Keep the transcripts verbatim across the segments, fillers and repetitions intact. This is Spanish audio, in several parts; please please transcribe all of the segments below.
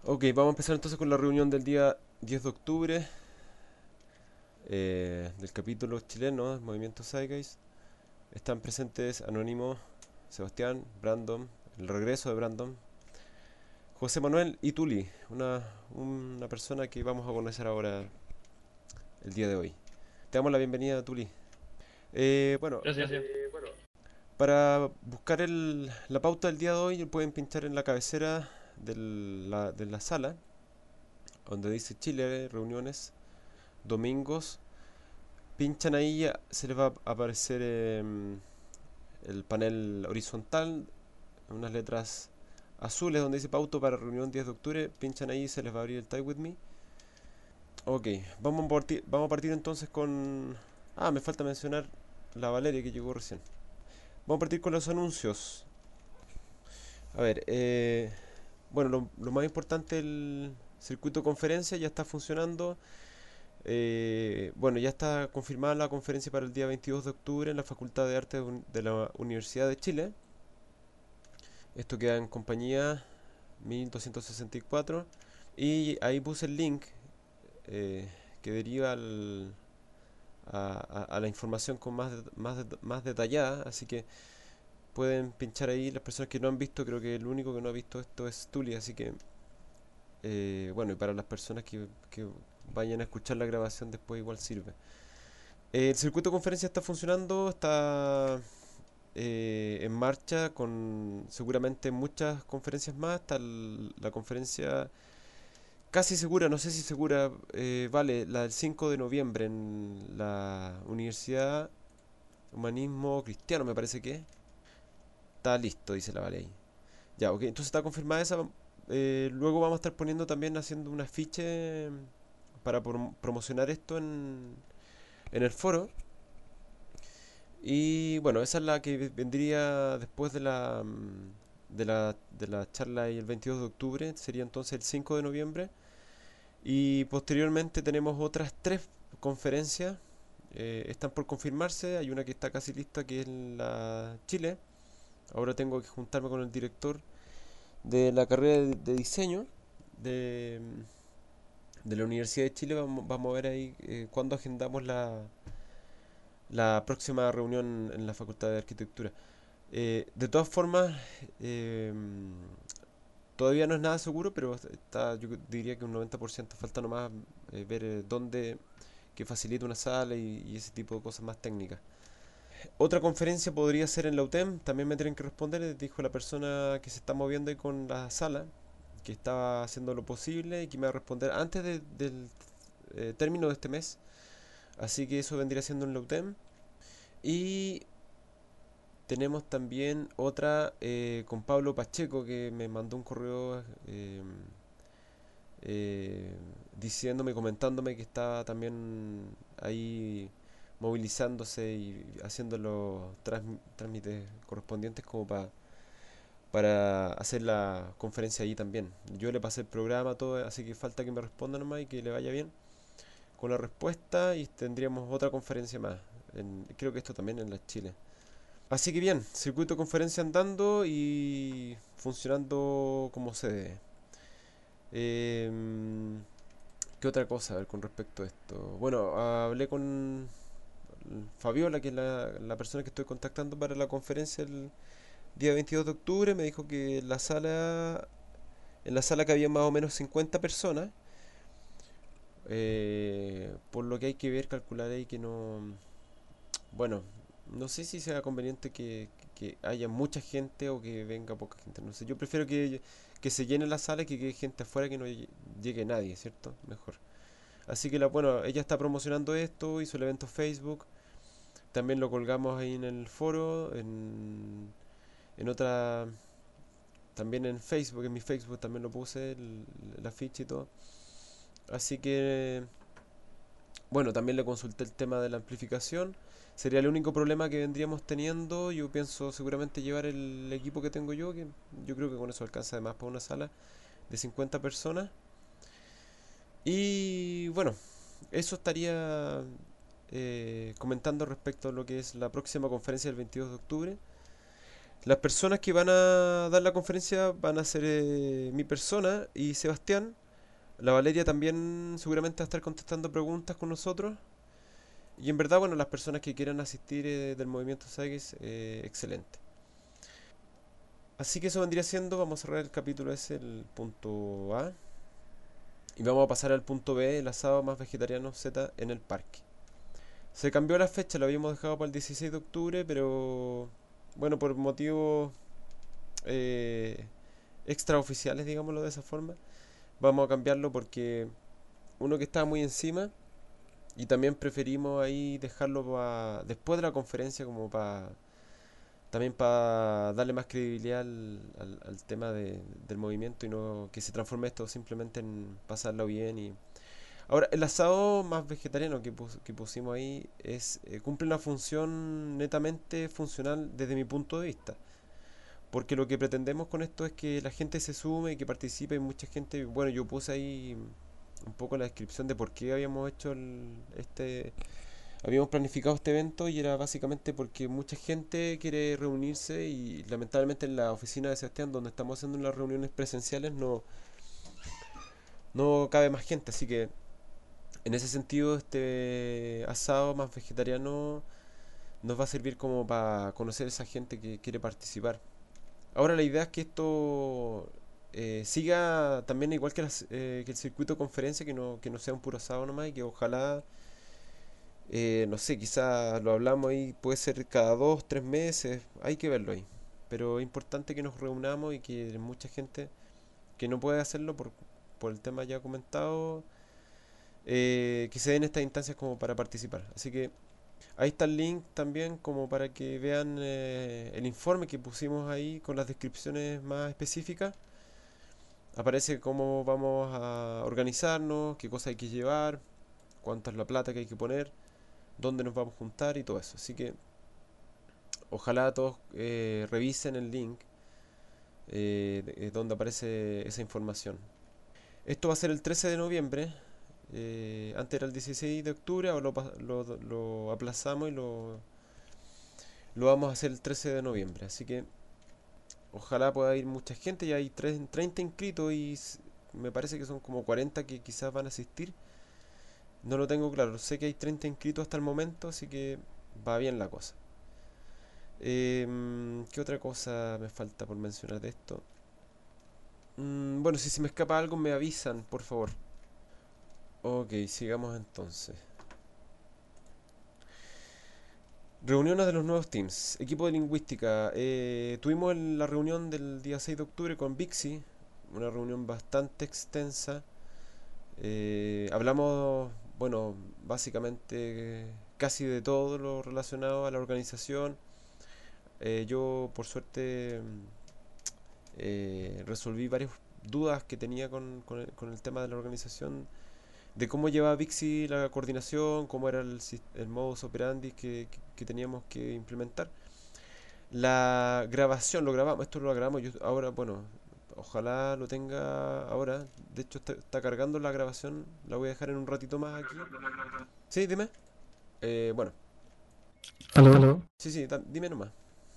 Ok, vamos a empezar entonces con la reunión del día diez de octubre eh, del capítulo chileno Movimiento Zeitgeist. Están presentes Anónimo, Sebastián, Brandon, el regreso de Brandon, José Manuel y Tuli, una, una persona que vamos a conocer ahora el día de hoy. Te damos la bienvenida, Tuli. Eh, bueno, Gracias. para buscar el- la pauta del día de hoy pueden pinchar en la cabecera del- la- de la sala, donde dice Chile, reuniones, domingos. Pinchan ahí, se les va a aparecer em, el panel horizontal, unas letras azules donde dice pauto para reunión diez de octubre. Pinchan ahí y se les va a abrir el Type With Me. Ok, vamos a partir, vamos a partir entonces con... Ah, me falta mencionar la Valeria que llegó recién. Vamos a partir con los anuncios. A ver, eh, bueno, lo, lo más importante, el circuito de conferencia ya está funcionando. Eh, bueno, ya está confirmada la conferencia para el día veintidós de octubre en la Facultad de Arte de la Universidad de Chile. Esto queda en compañía mil doscientos sesenta y cuatro. Y ahí puse el link eh, que deriva al- a, a- a la información con más, de- más, de- más detallada. Así que pueden pinchar ahí las personas que no han visto. Creo que el único que no ha visto esto es Tuli. Así que, eh, bueno, y para las personas que, que vayan a escuchar la grabación después igual sirve. Eh, el circuito de conferencia está funcionando, está eh, en marcha con seguramente muchas conferencias más. Está el- la conferencia casi segura, no sé si segura, eh, vale, la del cinco de noviembre en la Universidad Humanismo Cristiano, me parece que está listo, dice la Vale ahí. Ya, ok, entonces está confirmada esa. Eh, luego vamos a estar poniendo también, haciendo un afiche para prom- promocionar esto en, en el foro. Y bueno, esa es la que vendría después de la, mm, de la, de la charla y el veintidós de octubre, sería entonces el cinco de noviembre. Y posteriormente tenemos otras tres conferencias, eh, están por confirmarse, hay una que está casi lista que es la Chile. Ahora tengo que juntarme con el director de la carrera de, de diseño de, de la Universidad de Chile. Vamos, vamos a ver ahí eh, cuándo agendamos la, la próxima reunión en la Facultad de Arquitectura. Eh, de todas formas, eh, todavía no es nada seguro, pero está, yo diría que un noventa por ciento. Falta nomás eh, ver eh, dónde que facilite una sala y, y ese tipo de cosas más técnicas. Otra conferencia podría ser en la U T E M, también me tienen que responder, eh, dijo la persona que se está moviendo ahí con la sala, que estaba haciendo lo posible y que me va a responder antes de- del eh, término de este mes. Así que eso vendría siendo en la U T E M. Y tenemos también otra eh, con Pablo Pacheco que me mandó un correo eh, eh, diciéndome, comentándome que estaba también ahí movilizándose y haciendo los transmi- trámites correspondientes como pa- para hacer la conferencia ahí también. Yo le pasé el programa, todo, así que falta que me responda nomás y que le vaya bien con la respuesta y tendríamos otra conferencia más. En- creo que esto también en la Chile. Así que bien, circuito de conferencia andando y funcionando como se debe. Em, ¿Qué otra cosa a ver con respecto a esto? Bueno, hablé con Fabiola, que es la, la persona que estoy contactando para la conferencia el día veintidós de octubre. Me dijo que la sala, en la sala que había más o menos cincuenta personas. Eh, por lo que hay que ver, calcular ahí que no... Bueno, no sé si sea conveniente que, que haya mucha gente o que venga poca gente. No sé, yo prefiero que, que se llene la sala y que quede gente afuera, que no llegue nadie, ¿cierto? Mejor. Así que la, bueno, ella está promocionando esto, hizo el evento Facebook, también lo colgamos ahí en el foro, en, en otra, también en Facebook, en mi Facebook también lo puse, el, el afiche y todo. Así que, bueno, también le consulté el tema de la amplificación. Sería el único problema que vendríamos teniendo. Yo pienso seguramente llevar el equipo que tengo yo, que yo creo que con eso alcanza además para una sala de cincuenta personas. Y bueno, eso estaría eh, comentando respecto a lo que es la próxima conferencia del veintidós de octubre. Las personas que van a dar la conferencia van a ser eh, mi persona y Sebastián. La Valeria también seguramente va a estar contestando preguntas con nosotros. Y en verdad, bueno, las personas que quieran asistir eh, del movimiento Sagis, eh, excelente. Así que eso vendría siendo, vamos a cerrar el capítulo ese, el punto A. Y vamos a pasar al punto B, el asado más vegetariano Z en el parque. Se cambió la fecha, lo habíamos dejado para el dieciséis de octubre, pero bueno, por motivos eh, extraoficiales, digámoslo de esa forma, vamos a cambiarlo porque uno que estaba muy encima y también preferimos ahí dejarlo pa- después de la conferencia como para también para darle más credibilidad al, al- al tema de- del movimiento y no que se transforme esto simplemente en pasarlo bien. Y ahora el asado más vegetariano que, pus- que pusimos ahí es eh, cumple una función netamente funcional desde mi punto de vista. Porque lo que pretendemos con esto es que la gente se sume y que participe y mucha gente, bueno, yo puse ahí un poco la descripción de por qué habíamos hecho el- este, habíamos planificado este evento y era básicamente porque mucha gente quiere reunirse y lamentablemente en la oficina de Sebastián donde estamos haciendo las reuniones presenciales no, no cabe más gente, así que en ese sentido este asado más vegetariano nos va a servir como para conocer a esa gente que quiere participar. Ahora la idea es que esto eh, siga también igual que, las- eh, que el circuito de conferencia, que no, que no sea un puro asado nomás y que ojalá, eh, no sé, quizás lo hablamos ahí, puede ser cada dos, tres meses, hay que verlo ahí. Pero es importante que nos reunamos y que mucha gente que no puede hacerlo por, por el tema ya comentado, eh, que se den estas instancias como para participar. Así que ahí está el link también como para que vean eh, el informe que pusimos ahí con las descripciones más específicas. Aparece cómo vamos a organizarnos, qué cosas hay que llevar, cuánto es la plata que hay que poner, dónde nos vamos a juntar y todo eso. Así que ojalá todos eh, revisen el link eh, de- eh, donde aparece esa información. Esto va a ser el trece de noviembre. Eh, antes era el dieciséis de octubre, ahora lo, pa- lo- lo aplazamos y lo, lo vamos a hacer el trece de noviembre. Así que ojalá pueda ir mucha gente. Ya hay tres- treinta inscritos y s- me parece que son como cuarenta que quizás van a asistir. No lo tengo claro, sé que hay treinta inscritos hasta el momento, así que va bien la cosa. Em, ¿qué otra cosa me falta por mencionar de esto? Mm, bueno, si se me escapa algo me avisan, por favor. Ok, sigamos entonces. Reuniones de los nuevos teams. Equipo de lingüística. Eh, tuvimos el- la reunión del día seis de octubre con Vixi. Una reunión bastante extensa. Eh, hablamos, bueno, básicamente casi de todo lo relacionado a la organización. Eh, yo, por suerte, eh, resolví varias dudas que tenía con, con el, con el tema de la organización, de cómo llevaba Vixi la coordinación, cómo era el, sis- el modus operandi que, que- que teníamos que implementar. La grabación, lo grabamos, esto lo grabamos yo ahora, bueno, ojalá lo tenga ahora. De hecho, está, está cargando la grabación, la voy a dejar en un ratito más aquí. Sí, dime. Eh, bueno, Aló. sí, sí, da- dime nomás.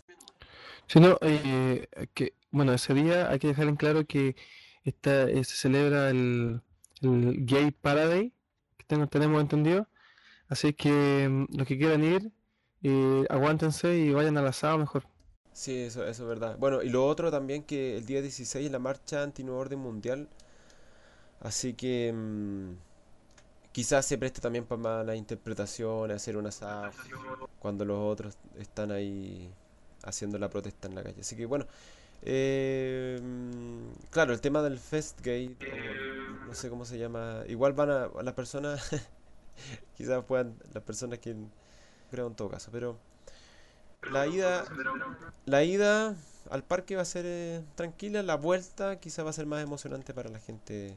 Si no, eh, que, bueno, ese día hay que dejar en claro que esta, eh, se celebra el, el Gay Paraday, que tengo- tenemos entendido. Así que mm, los que quieran ir, eh, aguántense y vayan al asado mejor. Sí, eso, eso es verdad. Bueno, y lo otro también que el día dieciséis es la marcha anti-nuevo orden mundial. Así que mm, quizás se preste también para malas interpretaciones, hacer un asado, cuando los otros están ahí haciendo la protesta en la calle. Así que bueno, eh, mm, claro, el tema del Festgate, o no sé cómo se llama, igual van a, a las personas, quizás puedan, las personas que creo en todo caso, pero la ida, la ida al parque va a ser eh, tranquila, la vuelta quizás va a ser más emocionante para la gente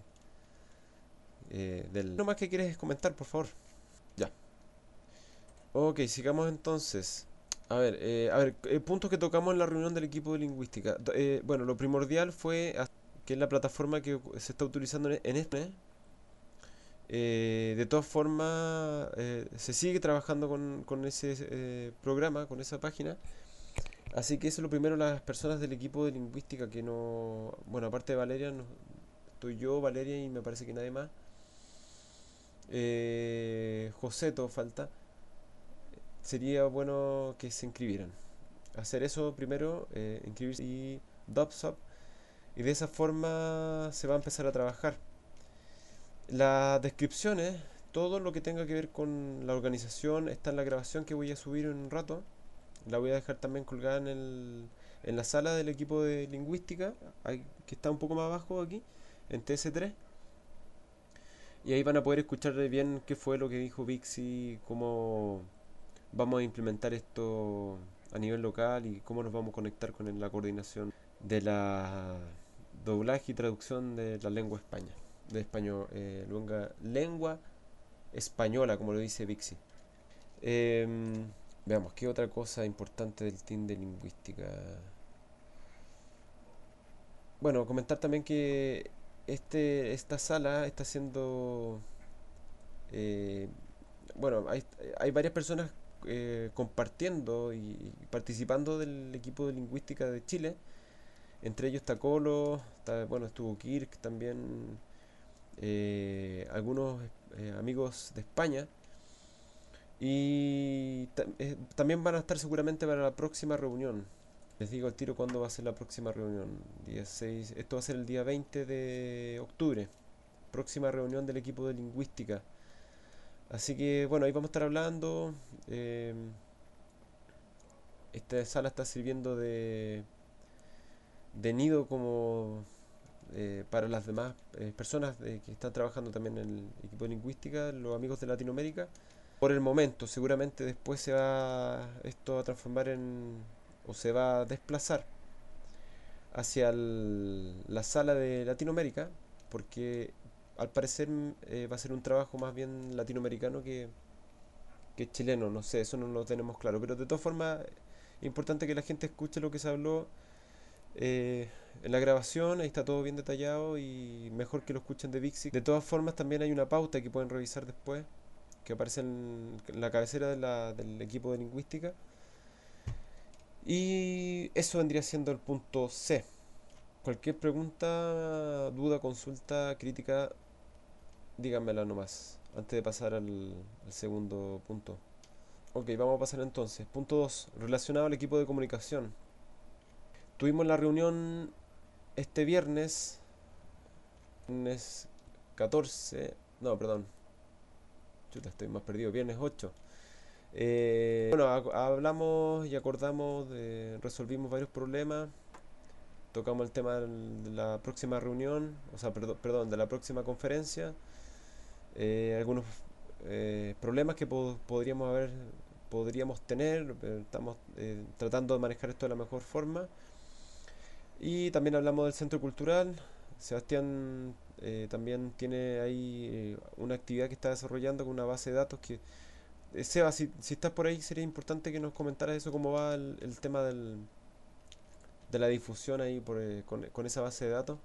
eh, del... ¿No más que quieres comentar, por favor? Ya. Ok, sigamos entonces. A ver, eh, a ver, eh, puntos que tocamos en la reunión del equipo de lingüística. Do- eh, bueno, lo primordial fue a- que es la plataforma que se está utilizando en, en este. Eh, de todas formas, eh, se sigue trabajando con, con ese eh, programa, con esa página. Así que eso es lo primero, las personas del equipo de lingüística que no... Bueno, aparte de Valeria, no- estoy yo, Valeria y me parece que nadie más. Eh, Joseto falta. Sería bueno que se inscribieran. Hacer eso primero, eh, inscribirse y Dubsub. Y de esa forma se va a empezar a trabajar. Las descripciones, todo lo que tenga que ver con la organización, está en la grabación que voy a subir en un rato. La voy a dejar también colgada en, el, en la sala del equipo de lingüística, ahí- que está un poco más abajo aquí, en T S tres. Y ahí van a poder escuchar bien qué fue lo que dijo Vixi, cómo vamos a implementar esto a nivel local y cómo nos vamos a conectar con la coordinación de la doblaje y traducción de la lengua española, de español, eh, lengua, lengua española, como lo dice Vixi. Em, Veamos, ¿qué otra cosa importante del team de lingüística? Bueno, comentar también que este, esta sala está siendo... eh, bueno, hay, hay varias personas eh, compartiendo y, y participando del equipo de lingüística de Chile. Entre ellos está Colo, está, bueno, estuvo Kirk también, eh, algunos eh, amigos de España. Y ta- eh, también van a estar seguramente para la próxima reunión. Les digo al tiro cuándo va a ser la próxima reunión. Día seis, esto va a ser el día veinte de octubre. Próxima reunión del equipo de lingüística. Así que bueno, ahí vamos a estar hablando. eh, Esta sala está sirviendo de, de nido como eh, para las demás eh, personas eh, que están trabajando también en el equipo de lingüística, los amigos de Latinoamérica. Por el momento, seguramente después se va esto a transformar en, o se va a desplazar hacia el- la sala de Latinoamérica, porque al parecer mm, eh, va a ser un trabajo más bien latinoamericano que, que chileno, no sé, eso no lo tenemos claro, pero de todas formas es importante que la gente escuche lo que se habló eh, en la grabación, ahí está todo bien detallado y mejor que lo escuchen de Vixi. De todas formas también hay una pauta que pueden revisar después, que aparece en la cabecera de la- del equipo de lingüística. Y eso vendría siendo el punto C. Cualquier pregunta, duda, consulta, crítica, díganmela nomás, antes de pasar al, al segundo punto. Ok, vamos a pasar entonces. Punto dos, relacionado al equipo de comunicación. Tuvimos la reunión este viernes, viernes catorce, no, perdón, chuta, estoy más perdido, viernes ocho. Eh, bueno, ha- hablamos y acordamos, de, resolvimos varios problemas, tocamos el tema del- de la próxima reunión, o sea, perdo- perdón, de la próxima conferencia, eh, algunos eh, problemas que po- podríamos haber, podríamos tener, eh, estamos eh, tratando de manejar esto de la mejor forma. Y también hablamos del centro cultural. Sebastián eh, también tiene ahí eh, una actividad que está desarrollando con una base de datos que... eh, Seba, si, si estás por ahí, sería importante que nos comentaras eso, cómo va el, el tema del, de la difusión ahí por, eh, con, con esa base de datos.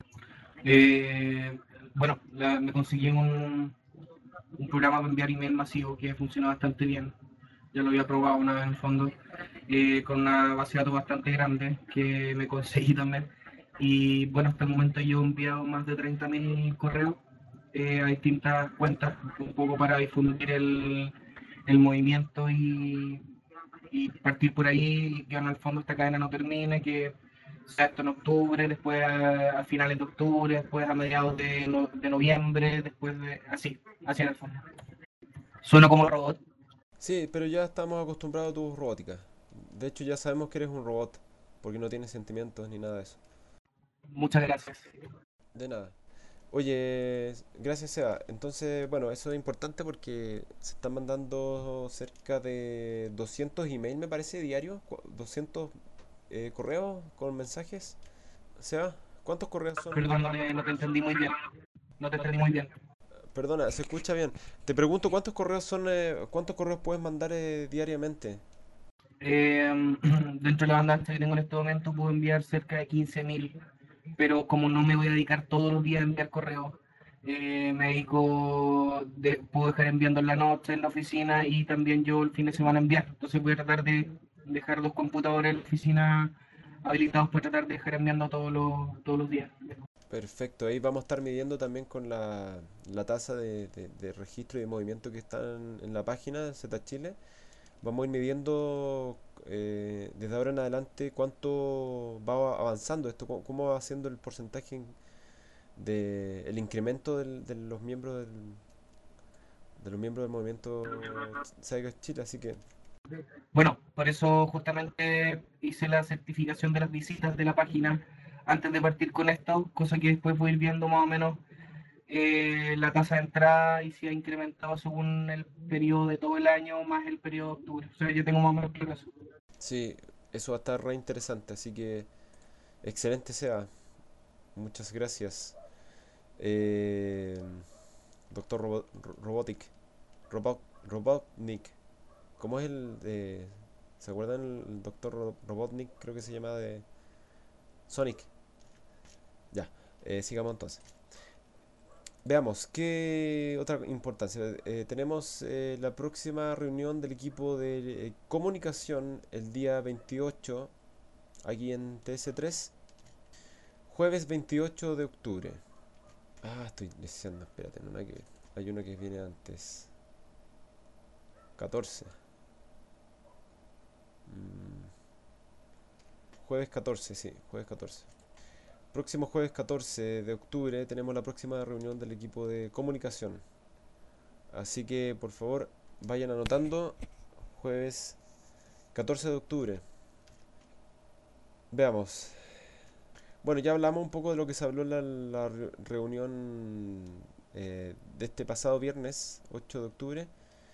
Eh, bueno, la- me conseguí un, un programa para enviar email masivo que funciona bastante bien. Ya lo había probado una vez en el fondo, eh, con una base de datos bastante grande que me conseguí también. Y bueno, hasta el momento yo he enviado más de treinta mil correos eh, a distintas cuentas, un poco para difundir el, el movimiento y, y partir por ahí, que en el fondo esta cadena no termine, que sea esto en octubre, después a, a finales de octubre, después a mediados de, no- de noviembre, después de así, así en el fondo. Suena como robot. Sí, pero ya estamos acostumbrados a tu robótica. De hecho, ya sabemos que eres un robot, porque no tienes sentimientos ni nada de eso. Muchas gracias. De nada. Oye, gracias Seba. Entonces, bueno, eso es importante porque se están mandando cerca de doscientos emails, me parece, diarios. cu- doscientos eh, correos con mensajes. Seba, ¿cuántos correos son? Perdón, no te, no te entendí muy bien. No te entendí muy bien. Perdona, se escucha bien. Te pregunto, ¿cuántos correos son, eh, cuántos correos puedes mandar eh, diariamente? Eh, dentro de la banda ancha que tengo en este momento puedo enviar cerca de quince mil, pero como no me voy a dedicar todos los días a enviar correos, eh, me dedico, de, puedo dejar enviando en la noche en la oficina y también yo el fin de semana enviar. Entonces voy a tratar de dejar dos computadores en la oficina habilitados para tratar de dejar enviando todos los, todos los días. Perfecto, ahí vamos a estar midiendo también con la, la tasa de, de- de registro y de movimiento que están en la página Z Chile. Vamos a ir midiendo eh, desde ahora en adelante cuánto va avanzando esto, cómo, cómo va haciendo el porcentaje en- de el incremento del- de los miembros del, de los miembros del movimiento Cyber Chile, así que Bueno, por eso justamente hice la certificación de las visitas de la página antes de partir con esto, cosa que después voy a ir viendo más o menos eh, la tasa de entrada y si ha incrementado según el periodo de todo el año más el periodo de octubre. O sea, yo tengo más o menos claro eso. sí, eso va a estar re interesante, así que excelente sea, muchas gracias. Eh, Doctor Robo- Ro- Robotic, Robot, Robotnik, ¿cómo es el de... ¿Se acuerdan el Doctor Ro- Robotnik? Creo que se llama de Sonic. Ya, eh, sigamos entonces. Veamos, ¿qué otra importancia? Eh, tenemos eh, la próxima reunión del equipo de eh, comunicación el día veintiocho, aquí en T S tres, jueves veintiocho de octubre. Ah, estoy diciendo, espérate, no hay que ver. Hay una que viene antes. catorce. Mm, jueves catorce, sí, jueves catorce. Próximo jueves catorce de octubre tenemos la próxima reunión del equipo de comunicación. Así que por favor vayan anotando. Jueves catorce de octubre. Veamos. Bueno, ya hablamos un poco de lo que se habló en la, la re- reunión eh, de este pasado viernes, ocho de octubre.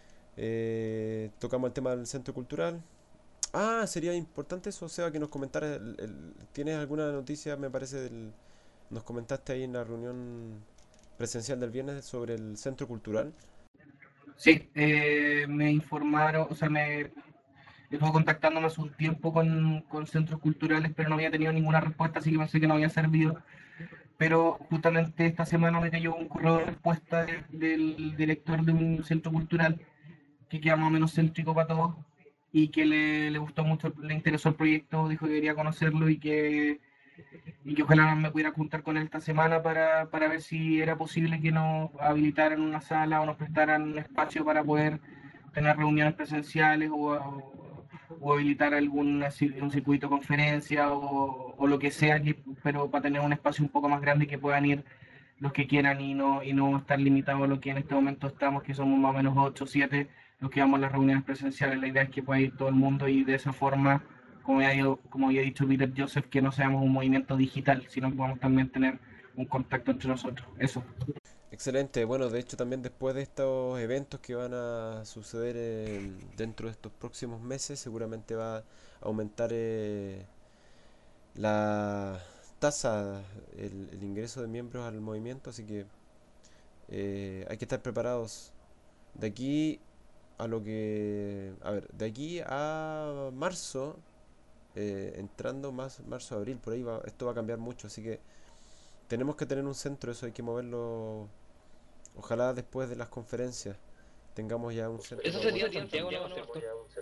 Eh, tocamos el tema del centro cultural. Ah, sería importante eso, o sea, que nos comentaras. El- el- ¿tienes alguna noticia, me parece, del, nos comentaste ahí en la reunión presencial del viernes sobre el centro cultural? Sí, eh, me informaron, o sea, me estuve contactándome hace un tiempo con, con centros culturales, pero no había tenido ninguna respuesta, así que pensé que no había servido. Pero justamente esta semana me cayó un correo de respuesta de- del director de un centro cultural que queda más o menos céntrico para todos y que le, le gustó mucho, le interesó el proyecto, dijo que quería conocerlo y que, y que ojalá me pudiera juntar con él esta semana para, para ver si era posible que nos habilitaran una sala o nos prestaran un espacio para poder tener reuniones presenciales o, o, o habilitar algún un circuito de conferencia o, o lo que sea, que, pero para tener un espacio un poco más grande que puedan ir los que quieran y no, y no estar limitados a lo que en este momento estamos, que somos más o menos ocho o siete los que vamos a las reuniones presenciales. La idea es que pueda ir todo el mundo y de esa forma, como ya, ido, como ya ha dicho Peter Joseph, que no seamos un movimiento digital, sino que podamos también tener un contacto entre nosotros. Eso. Excelente, bueno, de hecho también después de estos eventos que van a suceder eh, dentro de estos próximos meses, seguramente va a aumentar eh, la tasa, el, el ingreso de miembros al movimiento, así que eh, hay que estar preparados de aquí a lo que, a ver, de aquí a marzo, eh, entrando más marzo, abril, por ahí va, esto va a cambiar mucho, así que tenemos que tener un centro, eso hay que moverlo. Ojalá después de las conferencias tengamos ya un centro Eso para sería poder... en Santiago, ¿no? ¿Cierto?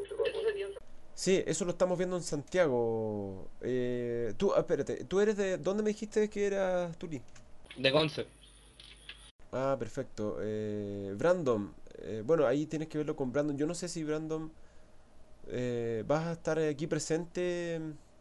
Sí, eso lo estamos viendo en Santiago. Eh, tú, ah, espérate, ¿tú eres de... ¿Dónde me dijiste que eras Tuli? De Conce. Ah, perfecto. Eh, Brandon, eh, bueno, ahí tienes que verlo con Brandon. Yo no sé si Brandon eh, vas a estar aquí presente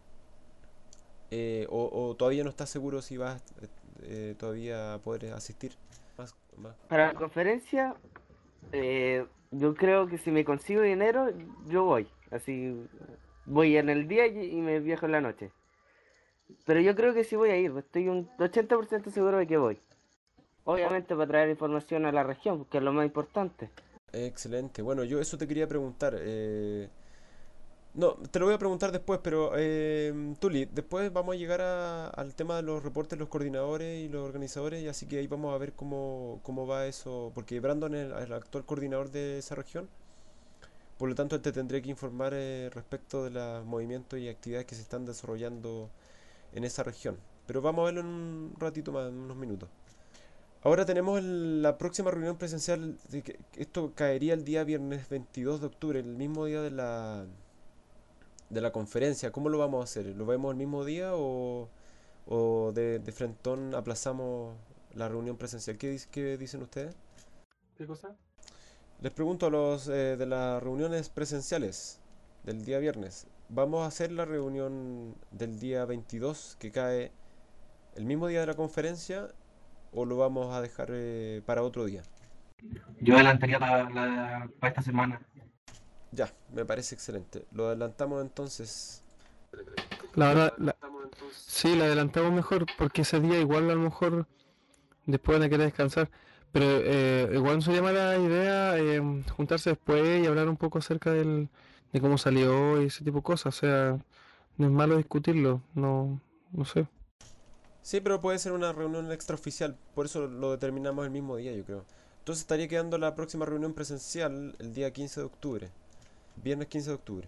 eh, o, o todavía no estás seguro si vas eh, eh, todavía a poder asistir. Más, más. Para la conferencia, eh, yo creo que si me consigo dinero, yo voy. Así voy en el día y, y me viajo en la noche. Pero yo creo que sí voy a ir, estoy un ochenta por ciento seguro de que voy. Obviamente para traer información a la región, que es lo más importante. Excelente. Bueno, yo eso te quería preguntar. eh, No, te lo voy a preguntar después, pero eh, Tuli, después vamos a llegar a- al tema de los reportes, los coordinadores y los organizadores, y así que ahí vamos a ver cómo, cómo va eso, porque Brandon es el, el actual coordinador de esa región, por lo tanto él te tendría que informar eh, respecto de los movimientos y actividades que se están desarrollando en esa región. Pero vamos a verlo en un ratito más, en unos minutos. Ahora tenemos el- la próxima reunión presencial, de que- que esto caería el día viernes veintidós de octubre, el mismo día de la de la conferencia, ¿cómo lo vamos a hacer? ¿Lo vemos el mismo día o, o de, de frentón aplazamos la reunión presencial? ¿Qué, dic- qué dicen ustedes? ¿Qué cosa? Les pregunto a los eh, de las reuniones presenciales del día viernes. ¿Vamos a hacer la reunión del día veintidós que cae el mismo día de la conferencia o lo vamos a dejar eh, para otro día? Yo adelantaría la, la- para esta semana. Ya, me parece excelente. Lo adelantamos entonces. La verdad, la- sí, la adelantamos mejor porque ese día igual a lo mejor después van a querer descansar. Pero eh, igual no sería mala idea eh, juntarse después y hablar un poco acerca del, de cómo salió y ese tipo de cosas. O sea, no es malo discutirlo, no, no sé. Sí, pero puede ser una reunión extraoficial, por eso lo determinamos el mismo día, yo creo. Entonces estaría quedando la próxima reunión presencial el día quince de octubre, viernes quince de octubre,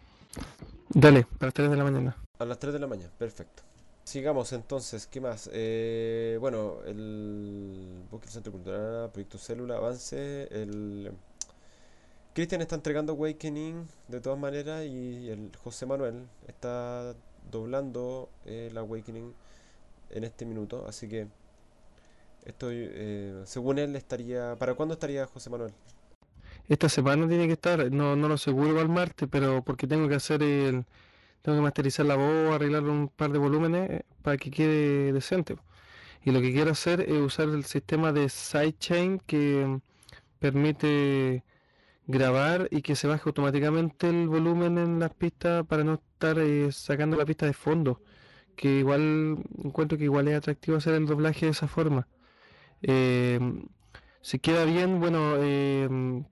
Dale, para las tres de la mañana. a las tres de la mañana, perfecto. Sigamos entonces, ¿qué más? Eh, bueno, el Bosque del Centro Cultural, Proyecto Célula, avance, el... Cristian está entregando Awakening de todas maneras y el José Manuel está doblando el Awakening en este minuto, así que estoy, eh, según él estaría, ¿para cuándo estaría José Manuel? Esta semana tiene que estar, no, no lo aseguro para el martes, pero porque tengo que hacer el, tengo que masterizar la voz, arreglar un par de volúmenes eh, para que quede decente. Y lo que quiero hacer es usar el sistema de sidechain que permite grabar y que se baje automáticamente el volumen en las pistas para no estar eh, sacando la pista de fondo, que igual encuentro que igual es atractivo hacer el doblaje de esa forma. Eh, si queda bien, bueno, eh,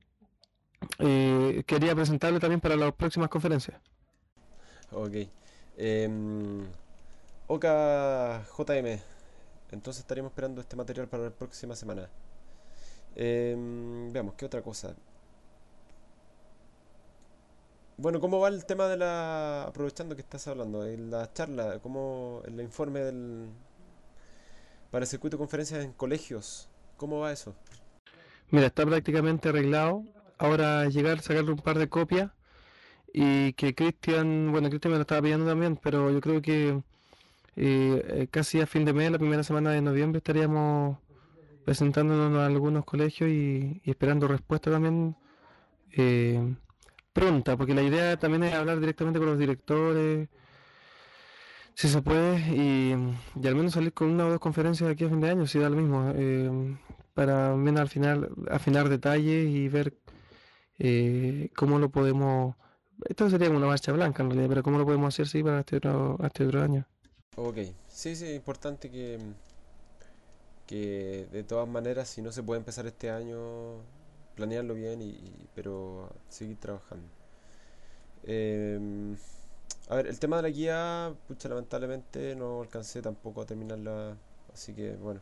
eh, quería presentarlo también para las próximas conferencias. Ok. Em, Oka J M, entonces estaríamos esperando este material para la próxima semana. Em, veamos, ¿qué otra cosa? Bueno, ¿cómo va el tema de la... aprovechando que estás hablando, en la charla, cómo el informe del... para el circuito de conferencias en colegios? ¿Cómo va eso? Mira, está prácticamente arreglado. Ahora llegar, sacarle un par de copias y que Cristian, bueno, Cristian me lo estaba pidiendo también, pero yo creo que eh, eh, casi a fin de mes, la primera semana de noviembre, estaríamos presentándonos a algunos colegios y, y esperando respuesta también eh, pronta, porque la idea también es hablar directamente con los directores, si se puede, y, y al menos salir con una o dos conferencias de aquí a fin de año, si da lo mismo, eh, para bien al final afinar detalles y ver eh, cómo lo podemos. Esto sería una marcha blanca en realidad, pero cómo lo podemos hacer sí para este otro, este otro año. Ok, sí, sí, es importante que, que de todas maneras, si no se puede empezar este año, planearlo bien, y, y- pero seguir trabajando. Em, a ver, el tema de la guía, pucha, lamentablemente no alcancé tampoco a terminarla, así que bueno,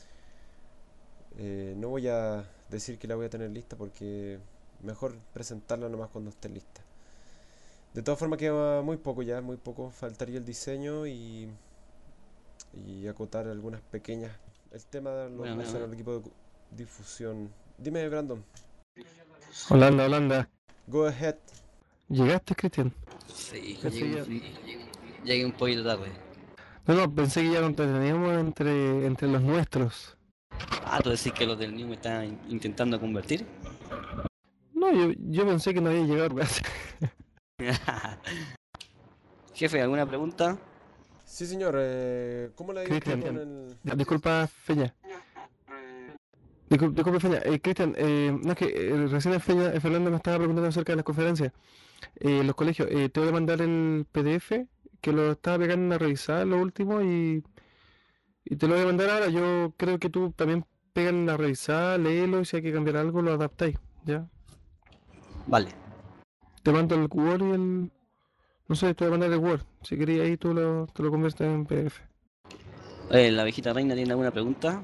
eh, no voy a decir que la voy a tener lista porque mejor presentarla nomás cuando esté lista. De todas formas queda muy poco ya, muy poco, faltaría el diseño y, y acotar algunas pequeñas. El tema lo Bueno, bueno, usan el bueno. equipo de cu- difusión. Dime, Brandon, Holanda, Holanda. go ahead. ¿Llegaste, Cristian? Sí, Pensé llegué ya- un, llegué un poquito tarde. No, no, pensé que ya nos teníamos entre, entre los nuestros. Ah, tú decís que los del New me están in- intentando convertir. No, yo, yo pensé que no había llegado. Jefe, ¿alguna pregunta? Sí, señor, eh, ¿cómo le ha ido usted Cristian, con el... ya, disculpa, Feña. Discul- Disculpe, Feña. Eh, Cristian, eh, no es que eh, recién el Feña, eh, Fernando me estaba preguntando acerca de las conferencias. Eh, los colegios, eh, te voy a mandar el P D F que lo estaba pegando a revisar, lo último, y, y te lo voy a mandar ahora. Yo creo que tú también pegan a revisar, léelo y si hay que cambiar algo lo adaptáis, ¿ya? Vale. Te mando el Word y el... No sé, te voy a mandar el Word. Si querías ahí tú lo, te lo conviertes en P D F. Eh, ¿la viejita reina tiene alguna pregunta?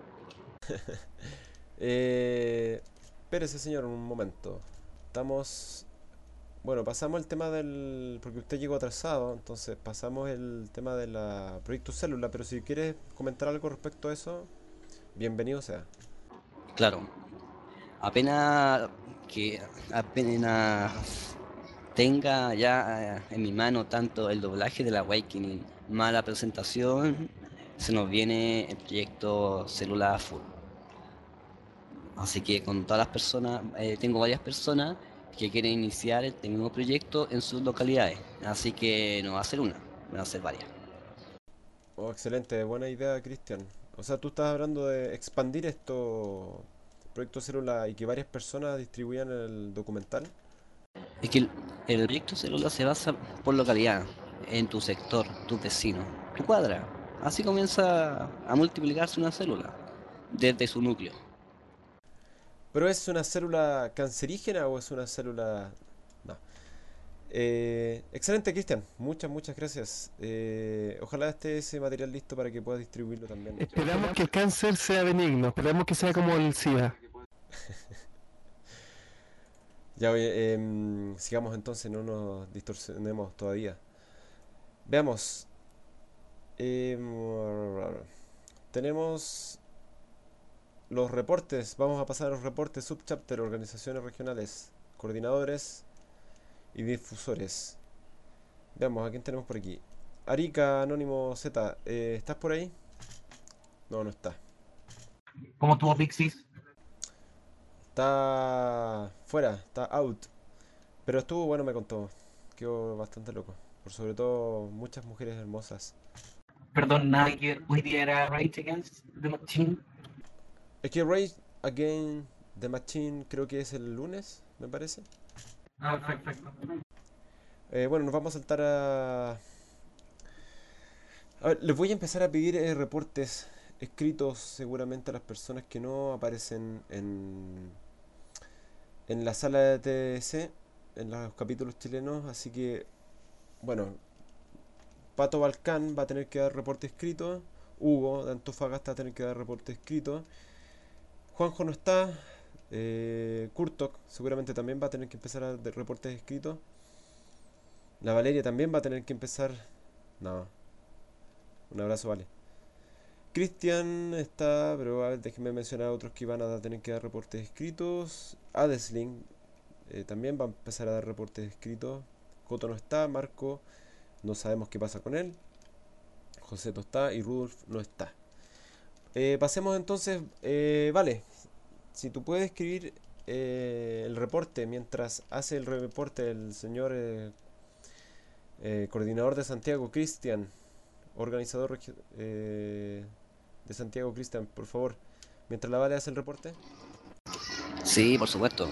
Eh, espérese, señor, un momento. Estamos... Bueno, pasamos el tema del... Porque usted llegó atrasado, entonces pasamos el tema de la Proyecto Célula, pero si quieres comentar algo respecto a eso, bienvenido sea. Claro. Apenas que apenas tenga ya eh, en mi mano tanto el doblaje del Awakening más la presentación, se nos viene el proyecto Célula Full. Así que con todas las personas, eh, tengo varias personas que quieren iniciar este mismo proyecto en sus localidades. Así que no va a ser una, van a ser varias. Oh, excelente, buena idea, Cristian. O sea, tú estás hablando de expandir esto, Proyecto Célula, y que varias personas distribuyan el documental. Es que el, el proyecto Célula se basa por localidad, en tu sector, tu vecino, tu cuadra. Así comienza a multiplicarse una célula desde su núcleo. ¿Pero es una célula cancerígena o es una célula...? No. Eh, excelente, Cristian. Muchas, muchas gracias. Eh, ojalá esté ese material listo para que puedas distribuirlo también. Esperamos que el cáncer sea benigno, esperamos que sea como el SIDA. Ya, oye, em, sigamos entonces, no nos distorsionemos todavía. Veamos. Em, tenemos los reportes. Vamos a pasar a los reportes subchapter, organizaciones regionales, coordinadores y difusores. Veamos, ¿a quién tenemos por aquí? Arica Anónimo Z, eh, ¿estás por ahí? No, no está. ¿Cómo estuvo Pixis? Está fuera, está out. Pero estuvo bueno, me contó. Quedó bastante loco. Por sobre todo muchas mujeres hermosas. Perdón, nada que ver. Hoy día era Rage Against the Machine. Es que Rage Against the Machine creo que es el lunes, me parece. Ah, perfecto. Eh, bueno, nos vamos a saltar a... A ver, les voy a empezar a pedir eh, reportes escritos seguramente a las personas que no aparecen en, en la sala de T D C, en los capítulos chilenos. Así que, bueno, Pato Balcán va a tener que dar reporte escrito. Hugo de Antofagasta va a tener que dar reporte escrito. Juanjo no está. Eh, Kurtok seguramente también va a tener que empezar a dar reportes escritos. La Valeria también va a tener que empezar. No. Un abrazo, vale. Cristian está, pero a ver, déjenme mencionar a otros que van a tener que dar reportes escritos. Adesling eh, también va a empezar a dar reportes escritos. Coto no está, Marco no sabemos qué pasa con él. José no está y Rudolf no está. Eh, pasemos entonces, eh, vale, si tú puedes escribir eh, el reporte mientras hace el reporte el señor eh, eh, coordinador de Santiago, Cristian, organizador eh, de Santiago, Cristian, por favor, mientras la Vale hace el reporte. Sí, por supuesto.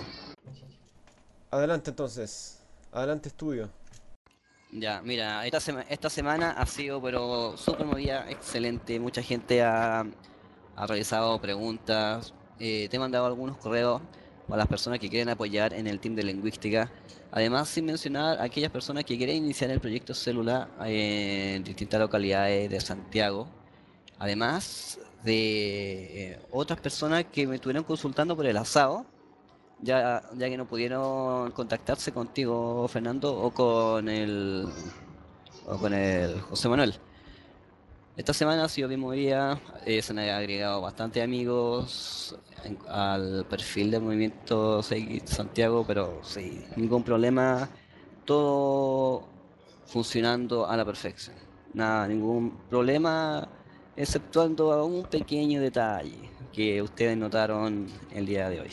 Adelante entonces, adelante estudio. Ya, mira, esta, sema- esta semana ha sido pero súper movida, excelente. Mucha gente ha, ha realizado preguntas. Eh, te he mandado algunos correos para las personas que quieren apoyar en el team de lingüística. Además, sin mencionar a aquellas personas que quieren iniciar el proyecto celular en distintas localidades de Santiago. Además de eh, otras personas que me estuvieron consultando por el asado, ya, ya que no pudieron contactarse contigo, Fernando, o con el, o con el José Manuel. Esta semana ha sido bien movida, eh, se han agregado bastantes amigos en- al perfil del movimiento Seguir Santiago, pero sí, ningún problema, todo funcionando a la perfección. Nada, ningún problema, exceptuando un pequeño detalle que ustedes notaron el día de hoy.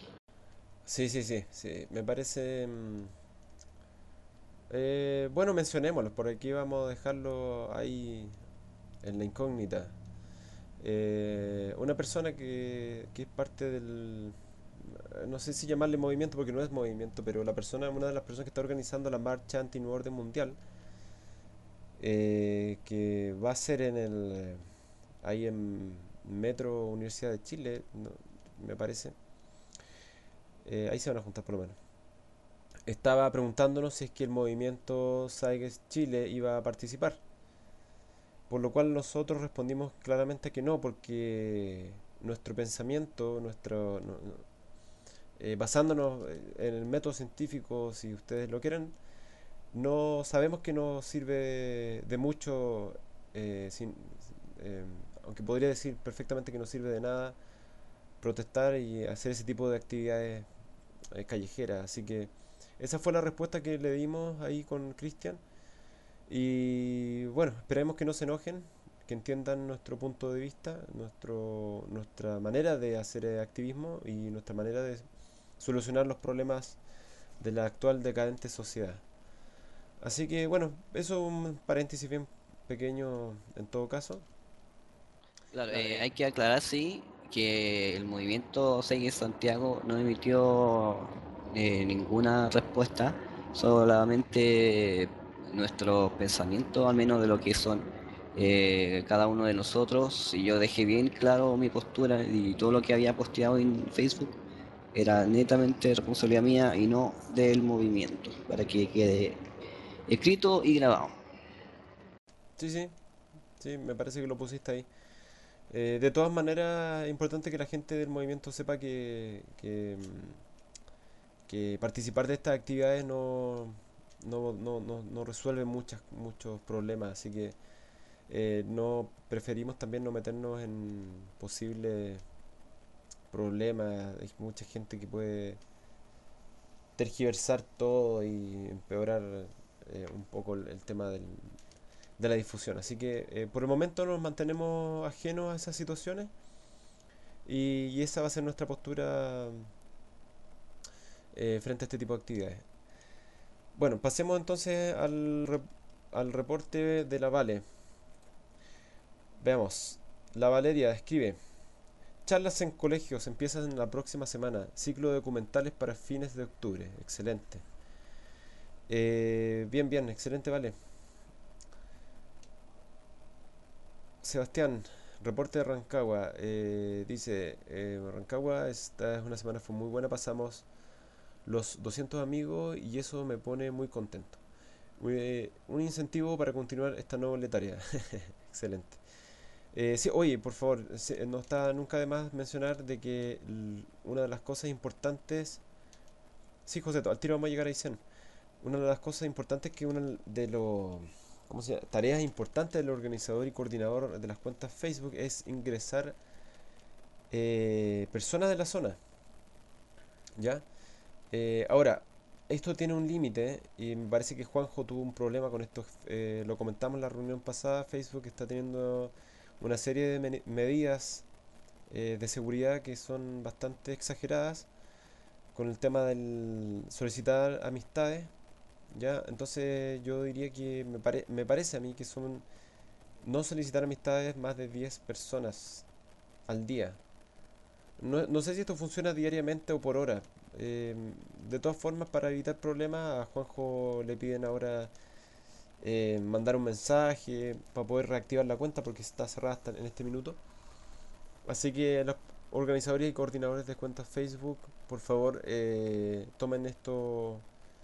Sí, sí, sí, sí, me parece... mm, eh, bueno, mencionémoslo, por aquí vamos a dejarlo ahí en la incógnita. Eh, una persona que, que es parte del... No sé si llamarle movimiento porque no es movimiento, pero la persona, una de las personas que está organizando la marcha anti-Nuevo Orden Mundial, eh, que va a ser en el... eh, ahí en Metro Universidad de Chile, no- me parece. Eh, ahí se van a juntar por lo menos. Estaba preguntándonos si es que el movimiento Saiges Chile iba a participar. Por lo cual nosotros respondimos claramente que no, porque nuestro pensamiento, nuestro, no- no- eh, basándonos eh, en el método científico, si ustedes lo quieren, no sabemos que nos sirve de mucho, eh, sin- eh, aunque podría decir perfectamente que no sirve de nada protestar y hacer ese tipo de actividades eh, callejeras. Así que esa fue la respuesta que le dimos ahí con Cristian. Y bueno, esperemos que no se enojen, que entiendan nuestro punto de vista, nuestro, nuestra manera de hacer eh, activismo y nuestra manera de solucionar los problemas de la actual decadente sociedad. Así que bueno, eso es un paréntesis bien pequeño en todo caso. Claro, eh, hay que aclarar, sí, que el movimiento Sigue Santiago no emitió eh, ninguna respuesta, solamente nuestros pensamientos, al menos de lo que son eh, cada uno de nosotros. Y yo dejé bien claro mi postura y todo lo que había posteado en Facebook era netamente responsabilidad mía y no del movimiento, para que quede escrito y grabado. Sí, sí, sí, me parece que lo pusiste ahí. Eh, de todas maneras, es importante que la gente del movimiento sepa que, que, mm, que participar de estas actividades no, no, no, no, no resuelve muchas, muchos problemas, así que eh, no preferimos también no meternos en posibles problemas. Hay mucha gente que puede tergiversar todo y empeorar eh, un poco el, el tema del, de la difusión. Así que eh, por el momento nos mantenemos ajenos a esas situaciones y, y esa va a ser nuestra postura eh, frente a este tipo de actividades. Bueno, pasemos entonces al, rep- al reporte de la Vale. Veamos. La Valeria escribe: charlas en colegios empiezan la próxima semana. Ciclo de documentales para fines de octubre. Excelente. Eh, bien, bien, excelente, vale. Sebastián, reporte de Rancagua. Eh, dice, eh, Rancagua, esta es una semana fue muy buena. Pasamos los doscientos amigos y eso me pone muy contento. Eh, un incentivo para continuar esta noble tarea. Excelente. Eh, sí, oye, por favor, se- no está nunca de más mencionar de que l- una de las cosas importantes. Sí, José, al tiro vamos a llegar a Aysén. Una de las cosas importantes que una de los ¿cómo se llama? Tareas importantes del organizador y coordinador de las cuentas Facebook es ingresar eh, personas de la zona, ¿ya? Eh, ahora, esto tiene un límite y me parece que Juanjo tuvo un problema con esto. Eh, lo comentamos en la reunión pasada. Facebook está teniendo una serie de meni- medidas eh, de seguridad que son bastante exageradas con el tema del solicitar amistades, ¿ya? Entonces yo diría que me, pare- me parece a mí que son no solicitar amistades más de diez personas al día. No, no sé si esto funciona diariamente o por hora. Eh, de todas formas, para evitar problemas, a Juanjo le piden ahora eh, mandar un mensaje para poder reactivar la cuenta porque está cerrada hasta en este minuto. Así que los organizadores y coordinadores de cuentas Facebook, por favor, eh, tomen esto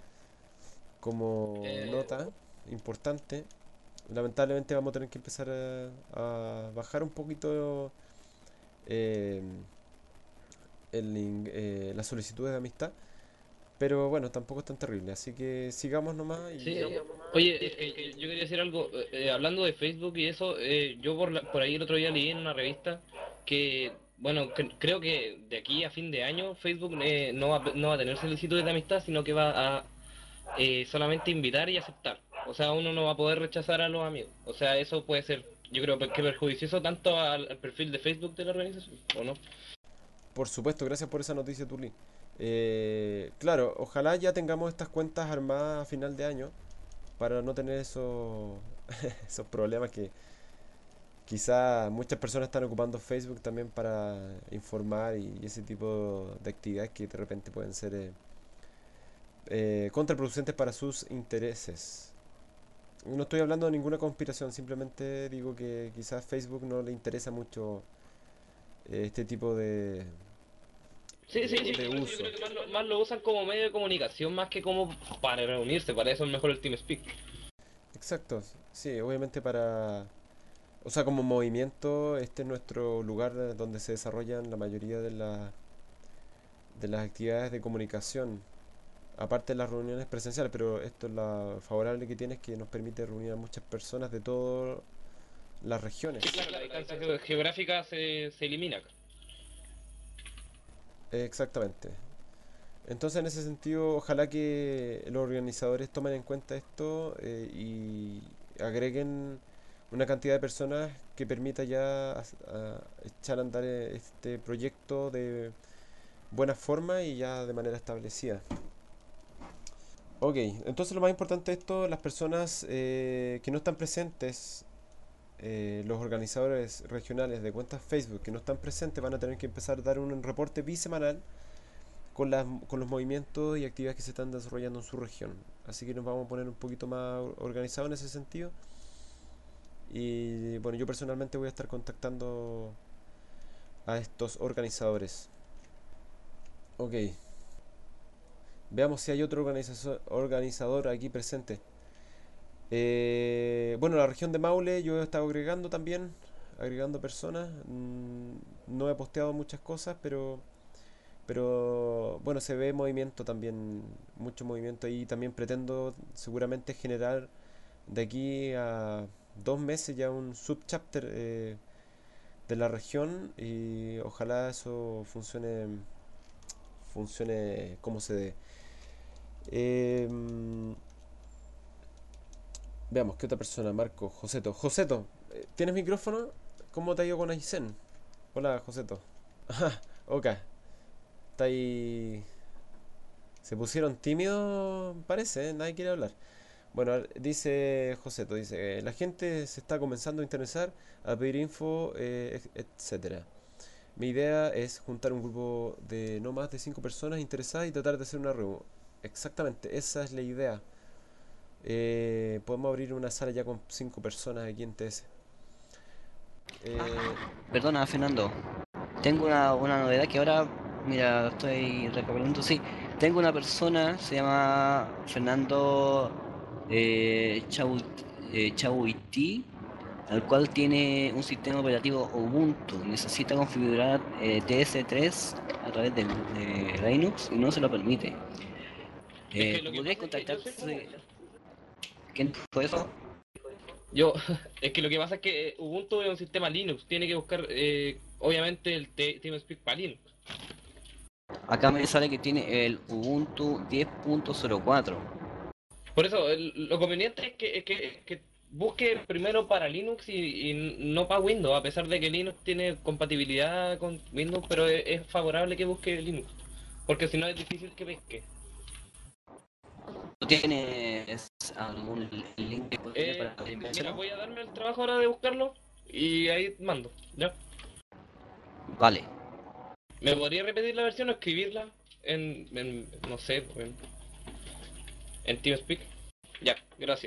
como Eh, nota importante. Lamentablemente vamos a tener que empezar a, a bajar un poquito eh, el in- eh, las solicitudes de amistad, pero bueno, tampoco es tan terrible, así que sigamos nomás sí, y eh, oye, es que yo, yo quería decir algo, eh, eh, hablando de Facebook y eso, eh, yo por, la- por ahí el otro día leí en una revista que, bueno, cre- creo que de aquí a fin de año Facebook eh, no va, a- no va a tener solicitudes de amistad, sino que va a eh, solamente invitar y aceptar. O sea, uno no va a poder rechazar a los amigos. O sea, eso puede ser, yo creo que perjudicioso tanto al, al perfil de Facebook de la organización, ¿o no? por supuesto, gracias por esa noticia, Turli. Eh, claro, ojalá ya tengamos estas cuentas armadas a final de año para no tener esos, esos problemas que quizá muchas personas están ocupando Facebook también para informar y, y ese tipo de actividades que de repente pueden ser eh, eh, contraproducentes para sus intereses. No estoy hablando de ninguna conspiración, simplemente digo que quizás Facebook no le interesa mucho eh, este tipo de, Sí, sí, de, sí, de yo creo, yo uso. creo que más lo, más lo usan como medio de comunicación más que como para reunirse, para eso es mejor el TeamSpeak. Exacto, sí, obviamente para, o sea, como movimiento, este es nuestro lugar donde se desarrollan la mayoría de, la- de las actividades de comunicación, aparte de las reuniones presenciales, pero esto es la favorable que tiene es que nos permite reunir a muchas personas de todas las Sí, regiones. claro, la distancia geo- geográfica se, se elimina acá. Exactamente. Entonces, en ese sentido, ojalá que los organizadores tomen en cuenta esto eh, y agreguen una cantidad de personas que permita ya as- a- echar a andar eh, este proyecto de buena forma y ya de manera establecida. Ok, entonces lo más importante de esto, las personas eh, que no están presentes, eh, los organizadores regionales de cuentas Facebook que no están presentes van a tener que empezar a dar un reporte bisemanal con, las, con los movimientos y actividades que se están desarrollando en su región. Así que nos vamos a poner un poquito más organizados en ese sentido. Y bueno, yo personalmente voy a estar contactando a estos organizadores. Ok, veamos si hay otro organizazo- organizador aquí presente. Eh, bueno, la región de Maule yo he estado agregando también, agregando personas. Mm, no he posteado muchas cosas, pero, pero bueno, se ve movimiento también, mucho movimiento y también pretendo seguramente generar de aquí a dos meses ya un subchapter eh, de la región y ojalá eso funcione, funcione como se dé. Eh, Veamos, ¿qué otra persona? Marco, Joseto. Joseto, eh, ¿tienes micrófono? ¿Cómo te ha ido con Aysén? Hola, Joseto. Ajá, ok. Está ahí. Se pusieron tímidos, parece, ¿eh? Nadie quiere hablar. Bueno, a ver, dice Joseto, dice, eh, la gente se está comenzando a interesar, a pedir info, eh, et- etcétera. Mi idea es juntar un grupo de no más de cinco personas interesadas y tratar de hacer una reunión. Exactamente, esa es la idea. Eh, podemos abrir una sala ya con cinco personas aquí en T S. Eh, Perdona, Fernando. Tengo una, una novedad que ahora, mira, estoy recapitulando, sí. Tengo una persona, se llama Fernando eh, Chau, eh, Chauiti, al cual tiene un sistema operativo Ubuntu. Necesita configurar eh, T S tres a través de, de Linux y no se lo permite. Es Eh, que lo que ¿podrías pasa es que yo soy como... contactarse? ¿Quién fue eso? Yo, es que lo que pasa es que eh, Ubuntu es un sistema Linux, tiene que buscar, eh, obviamente, el te- TeamSpeak para Linux. Acá me sale que tiene el Ubuntu diez punto cero cuatro. Por eso, el- lo conveniente es que, es que, que busque primero para Linux y, y no para Windows, a pesar de que Linux tiene compatibilidad con Windows, pero es, es favorable que busque Linux, porque si no es difícil que pesque. ¿Tú tienes algún link disponible Eh, para Mira, enviárselo? voy a darme el trabajo ahora de buscarlo y ahí mando, ¿ya? Vale. ¿Me podría repetir la versión o escribirla en, en no sé, en, en TeamSpeak? Ya, gracias.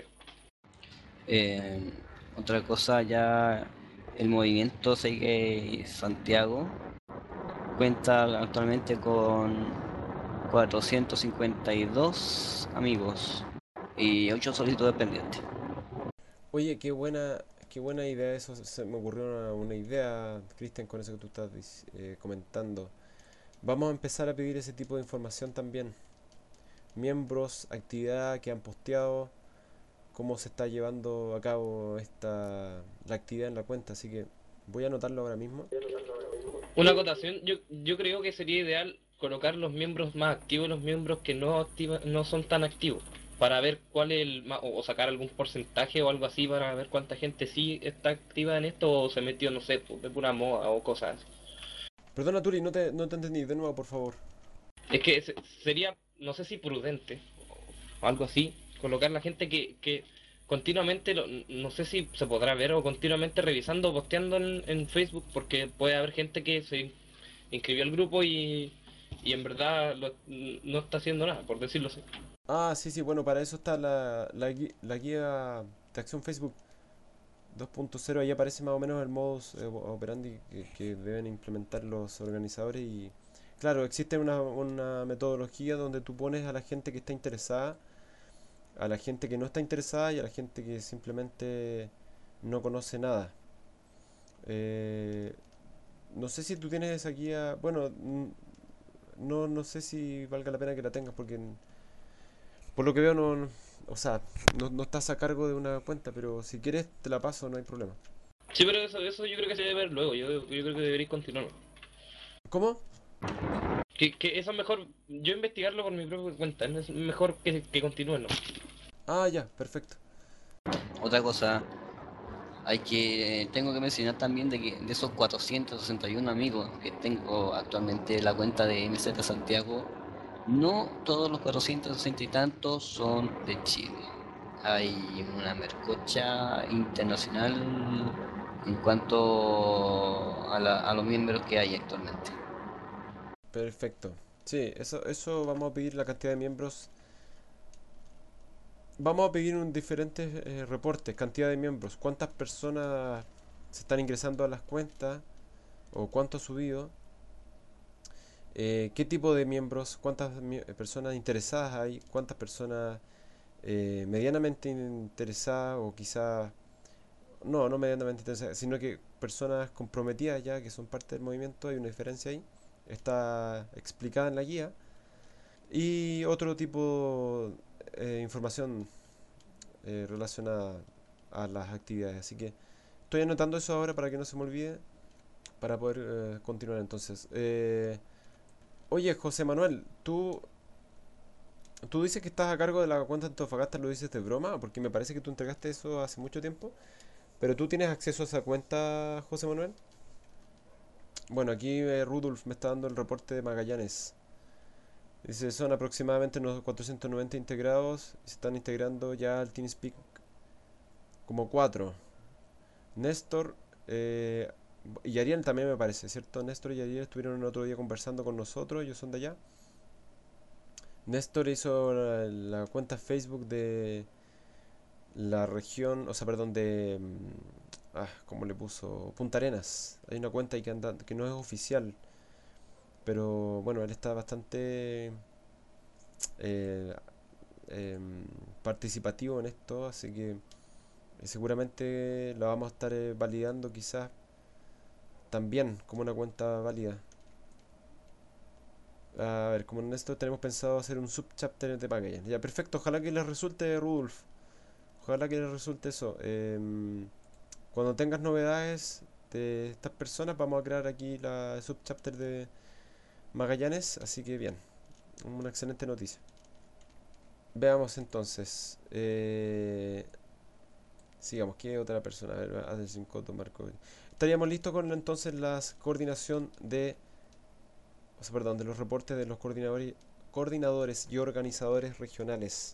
Eh, Otra cosa, ya el movimiento Sigue Santiago cuenta actualmente con cuatrocientos cincuenta y dos amigos y ocho solicitudes pendientes. Oye, qué buena, qué buena idea eso. Se me ocurrió una, una idea, Cristian, con eso que tú estás dic- eh, comentando. Vamos a empezar a pedir ese tipo de información también. Miembros, actividad que han posteado, cómo se está llevando a cabo esta la actividad en la cuenta. Así que voy a anotarlo ahora mismo. Una acotación, yo, yo creo que sería ideal colocar los miembros más activos y los miembros que no activa, no son tan activos, para ver cuál es el ma- o o sacar algún porcentaje o algo así para ver cuánta gente sí está activa en esto o se metió, no sé, pues, de pura moda o cosas así. Perdona, Turi, no te, no te entendí. De nuevo, por favor. Es que se- sería, no sé si prudente o algo así, colocar la gente que, que continuamente, lo- no sé si se podrá ver o continuamente revisando o posteando en, en Facebook, porque puede haber gente que se inscribió al grupo y, y en verdad lo- no está haciendo nada, por decirlo así. Ah, sí, sí, bueno, para eso está la, la, gui- la guía de acción Facebook dos punto cero. Ahí aparece más o menos el modus eh, operandi que, que deben implementar los organizadores. Y claro, existe una, una metodología donde tú pones a la gente que está interesada, a la gente que no está interesada y a la gente que simplemente no conoce nada. Eh, no sé si tú tienes esa guía. Bueno, mm, no, no sé si valga la pena que la tengas porque por lo que veo no, no- o sea, no, no estás a cargo de una cuenta, pero si quieres te la paso, no hay problema. Sí, pero eso, eso yo creo que se debe ver luego, yo, yo creo que deberéis continuar. ¿Cómo? Que, que eso es mejor, yo investigarlo por mi propia cuenta, es mejor que, que continúen, ¿no? Ah, ya, perfecto. Otra cosa, hay que, tengo que mencionar también de que de esos cuatrocientos sesenta y uno amigos que tengo actualmente en la cuenta de M Z Santiago, no todos los cuatrocientos sesenta y tantos son de Chile. Hay una mercocha internacional en cuanto a, la- a los miembros que hay actualmente. Perfecto. Sí, eso, eso vamos a pedir la cantidad de miembros. Vamos a pedir un diferentes eh, reportes, cantidad de miembros, cuántas personas se están ingresando a las cuentas o cuánto ha subido, eh, qué tipo de miembros, cuántas mi- personas interesadas hay, cuántas personas eh, medianamente interesadas o quizás, no, no medianamente interesadas, sino que personas comprometidas ya que son parte del movimiento, hay una diferencia ahí, está explicada en la guía. Y otro tipo de información eh, relacionada a las actividades. Así que estoy anotando eso ahora para que no se me olvide, para poder eh, continuar entonces. Eh, oye, José Manuel, ¿tú, tú dices que estás a cargo de la cuenta de Antofagasta, ¿lo dices de broma? Porque me parece que tú entregaste eso hace mucho tiempo. ¿Pero tú tienes acceso a esa cuenta, José Manuel? Bueno, aquí eh, Rudolf me está dando el reporte de Magallanes. Dice, son aproximadamente unos cuatrocientos noventa integrados y se están integrando ya al TeamSpeak como cuatro. Néstor eh, y Ariel también me parece, ¿cierto? Néstor y Ariel estuvieron el otro día conversando con nosotros, ellos son de allá. Néstor hizo la, la cuenta Facebook de la región, o sea, perdón, de... mm, Ah, ¿cómo le puso? Punta Arenas. Hay una cuenta ahí que, anda, que no es oficial, pero bueno, él está bastante eh, em, participativo en esto, así que eh, seguramente la vamos a estar eh, validando quizás también como una cuenta válida. A ver, como en esto tenemos pensado hacer un subchapter de Pagayan. Ya, perfecto, ojalá que les resulte, Rudolf. Ojalá que les resulte eso. Em, cuando tengas novedades de estas personas, vamos a crear aquí la subchapter de Magallanes. Así que bien, una excelente noticia. Veamos entonces. Eh, sigamos, ¿qué otra persona? A ver, Adelson Coto, Marco. Estaríamos listos con entonces la coordinación de o sea, perdón, de los reportes de los coordinadores, coordinadores y organizadores regionales.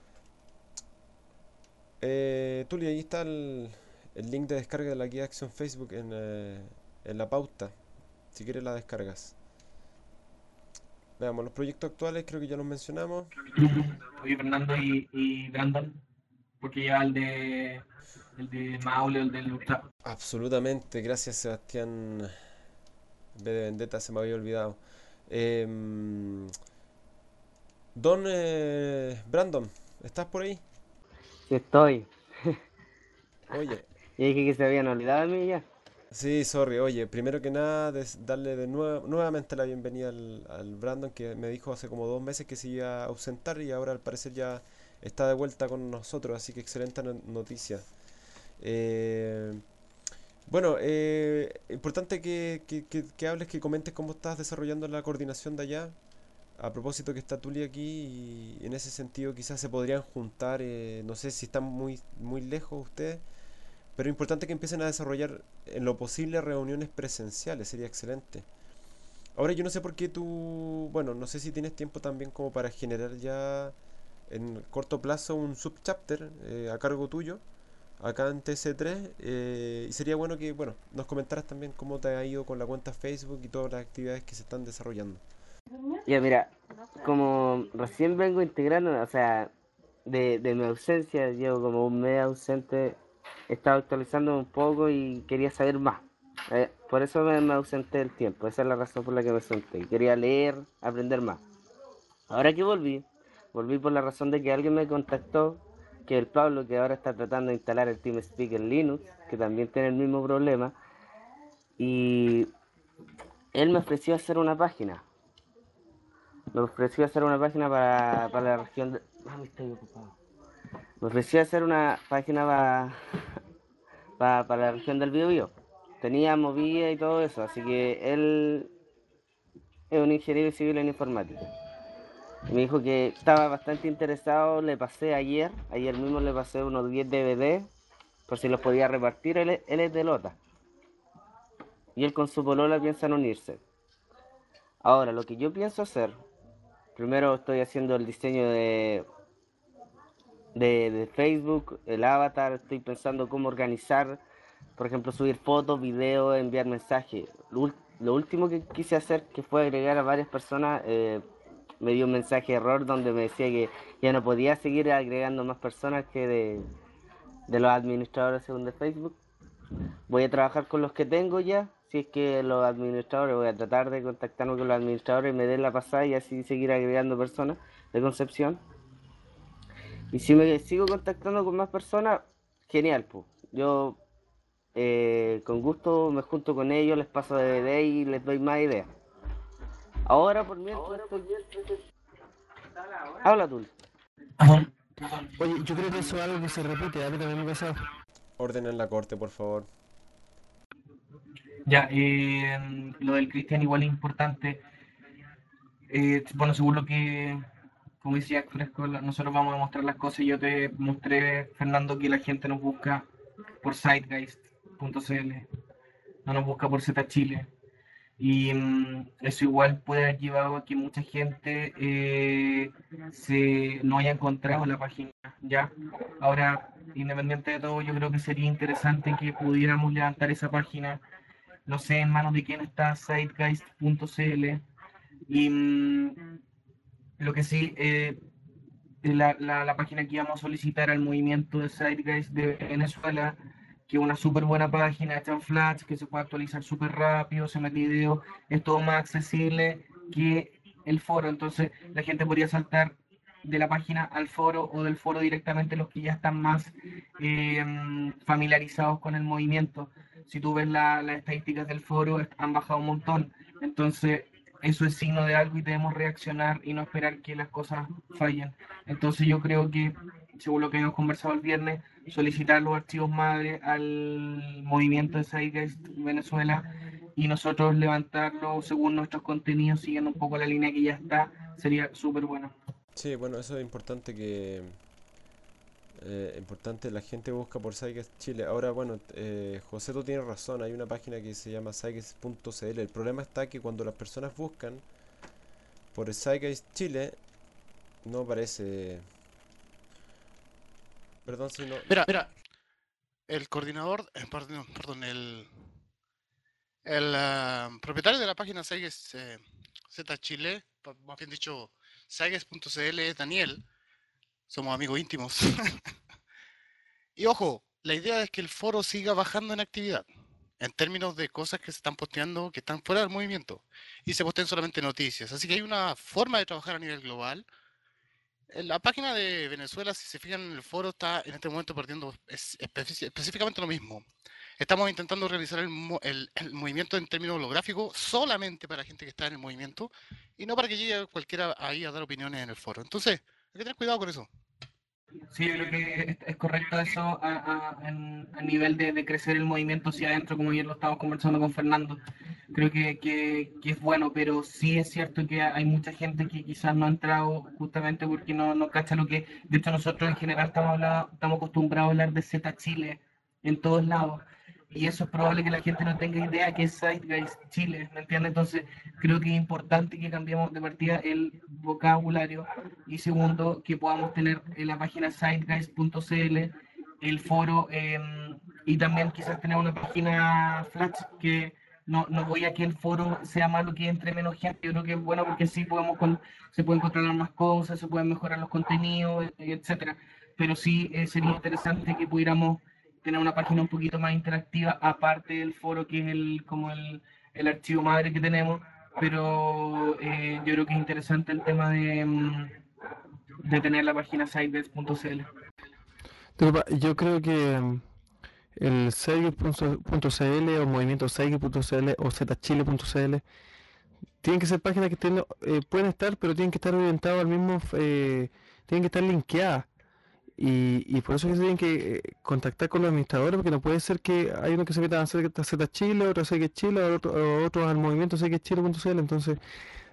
Eh, Tuli, ahí está el, el link de descarga de la guía de acción Facebook en, eh, en la pauta. Si quieres la descargas. Veamos, los proyectos actuales creo que ya los mencionamos. Oye, Fernando y, y Brandon, porque ya el de el de Maule, el del Gustavo. Absolutamente, gracias Sebastián B de Vendetta, se me había olvidado. Em, Don eh, Brandon, ¿estás por ahí? Sí estoy. Oye, Y dije que se habían olvidado de mí ya. sí, sorry. Oye, primero que nada, des- darle de nuevo, nuevamente la bienvenida al, al Brandon, que me dijo hace como dos meses que se iba a ausentar y ahora al parecer ya está de vuelta con nosotros, así que excelente no- noticia. Eh, bueno, eh, importante que, que, que- que hables, que comentes cómo estás desarrollando la coordinación de allá. A propósito que está Tuli aquí y en ese sentido quizás se podrían juntar, eh, no sé si están muy, muy lejos ustedes, pero es importante que empiecen a desarrollar en lo posible reuniones presenciales, sería excelente. Ahora yo no sé por qué tú, bueno, no sé si tienes tiempo también como para generar ya en corto plazo un subchapter eh, a cargo tuyo, acá en T C tres, eh, y sería bueno que, bueno, nos comentaras también cómo te ha ido con la cuenta Facebook y todas las actividades que se están desarrollando. Ya, mira, como recién vengo integrando, o sea, de, de mi ausencia, llevo como un mes ausente, he estado actualizando un poco y quería saber más. Eh, por eso me, me ausenté del tiempo, esa es la razón por la que me ausenté. Quería leer, aprender más. Ahora que volví, volví por la razón de que alguien me contactó, que el Pablo, que ahora está tratando de instalar el TeamSpeak en Linux, que también tiene el mismo problema, y él me ofreció hacer una página. Me ofreció hacer una página para, para la región de... Mami, estoy ocupado. Me ofreció hacer una página para, para, para la región del Biobío. Tenía movida y todo eso, así que él es un ingeniero civil en informática. Me dijo que estaba bastante interesado, le pasé ayer, ayer mismo le pasé unos diez D V D, por si los podía repartir, él, es- él es de Lota, y él con su polola piensan unirse. Ahora, lo que yo pienso hacer, primero estoy haciendo el diseño de, de, de Facebook, el avatar, estoy pensando cómo organizar, por ejemplo, subir fotos, videos, enviar mensajes. Lo, ul- lo último que quise hacer, que fue agregar a varias personas, eh, me dio un mensaje de error donde me decía que ya no podía seguir agregando más personas que de, de los administradores según de Facebook. Voy a trabajar con los que tengo ya. Si es que los administradores, voy a tratar de contactarme con los administradores y me den la pasada y así seguir agregando personas de Concepción. Y si me sigo contactando con más personas, genial, pues. Yo eh, con gusto me junto con ellos, les paso D V D y les doy más ideas. Ahora por mientras estoy... Habla tú. Ajá. Oye, yo creo que eso es algo que se repite, a mí también me ha pasado. Orden en la corte, por favor. Ya, eh, lo del Cristian igual es importante. Eh, bueno, según lo que, como decía Fresco, la- nosotros vamos a mostrar las cosas. Yo te mostré, Fernando, que la gente nos busca por sitegeist punto c l, no nos busca por Z Chile. Y mm, eso igual puede haber llevado a que mucha gente eh, se no haya encontrado la página, ¿ya? Ahora, independiente de todo, yo creo que sería interesante que pudiéramos levantar esa página, no sé en manos de quién está sitegeist punto c l. Y mm, lo que sí, eh, la, la, la página que íbamos a solicitar al movimiento de Zeitgeist de Venezuela, que es una súper buena página, hecha en Flash, que se puede actualizar súper rápido, se mete video, es todo más accesible que el foro. Entonces la gente podría saltar de la página al foro o del foro directamente los que ya están más eh, familiarizados con el movimiento. Si tú ves la, las estadísticas del foro, han bajado un montón. Entonces eso es signo de algo y debemos reaccionar y no esperar que las cosas fallen. Entonces yo creo que, según lo que hemos conversado el viernes, solicitar los archivos madre al movimiento de Zeitgeist Venezuela y nosotros levantarlo según nuestros contenidos, siguiendo un poco la línea que ya está, sería súper bueno. Sí, bueno, eso es importante que... eh, importante, la gente busca por Zeitgeist Chile. Ahora, bueno, eh, José, tú tienes razón, hay una página que se llama zeitgeist punto c l. El problema está que cuando las personas buscan por Zeitgeist Chile, no aparece... Perdón si no... Mira, mira, el coordinador, eh, perdón, perdón, el, el ah, propietario de la página Saiges eh, Z Chile, pa- más bien dicho, saiges punto c l es Daniel, somos amigos íntimos. Y ojo, la idea es que el foro siga bajando en actividad, en términos de cosas que se están posteando, que están fuera del movimiento, y se posteen solamente noticias. Así que hay una forma de trabajar a nivel global. En la página de Venezuela, si se fijan en el foro, está en este momento perdiendo es- especi- específicamente lo mismo. Estamos intentando realizar el, mo- el- el movimiento en términos holográficos solamente para gente que está en el movimiento y no para que llegue cualquiera ahí a dar opiniones en el foro. Entonces, hay que tener cuidado con eso. Sí, yo creo que es, es correcto eso a, a, en- a nivel de, de crecer el movimiento hacia adentro, como ayer lo estábamos conversando con Fernando. Creo que, que, que es bueno, pero sí es cierto que hay mucha gente que quizás no ha entrado justamente porque no, no cacha lo que... De hecho, nosotros en general estamos, hablando, estamos acostumbrados a hablar de Z Chile en todos lados. Y eso es probable que la gente no tenga idea que es Zeitgeist Chile, ¿me entiendes? Entonces, creo que es importante que cambiemos de partida el vocabulario y segundo, que podamos tener en la página zeitgeist punto c l el foro eh, y también quizás tener una página Flash que no, no voy a que el foro sea malo, que entre menos gente. Yo creo que es bueno porque sí podemos con, se pueden controlar más cosas, se pueden mejorar los contenidos, etcétera. Pero sí eh, sería interesante que pudiéramos tener una página un poquito más interactiva, aparte del foro que es el como el, el archivo madre que tenemos, pero eh, yo creo que es interesante el tema de, mm, de tener la página sitebets punto c l. Disculpa, yo creo que mm, el Seige punto c l o movimiento Seige punto c l o zchile punto c l tienen que ser páginas que estén, eh, pueden estar, pero tienen que estar orientadas al mismo, eh, tienen que estar linkeadas. Y, y por eso que se tienen que eh, contactar con los administradores, porque no puede ser que hay uno que se meta a Z Chile, otro a Seige Chile, otro, otro al movimiento Seige Chile punto c l. Entonces,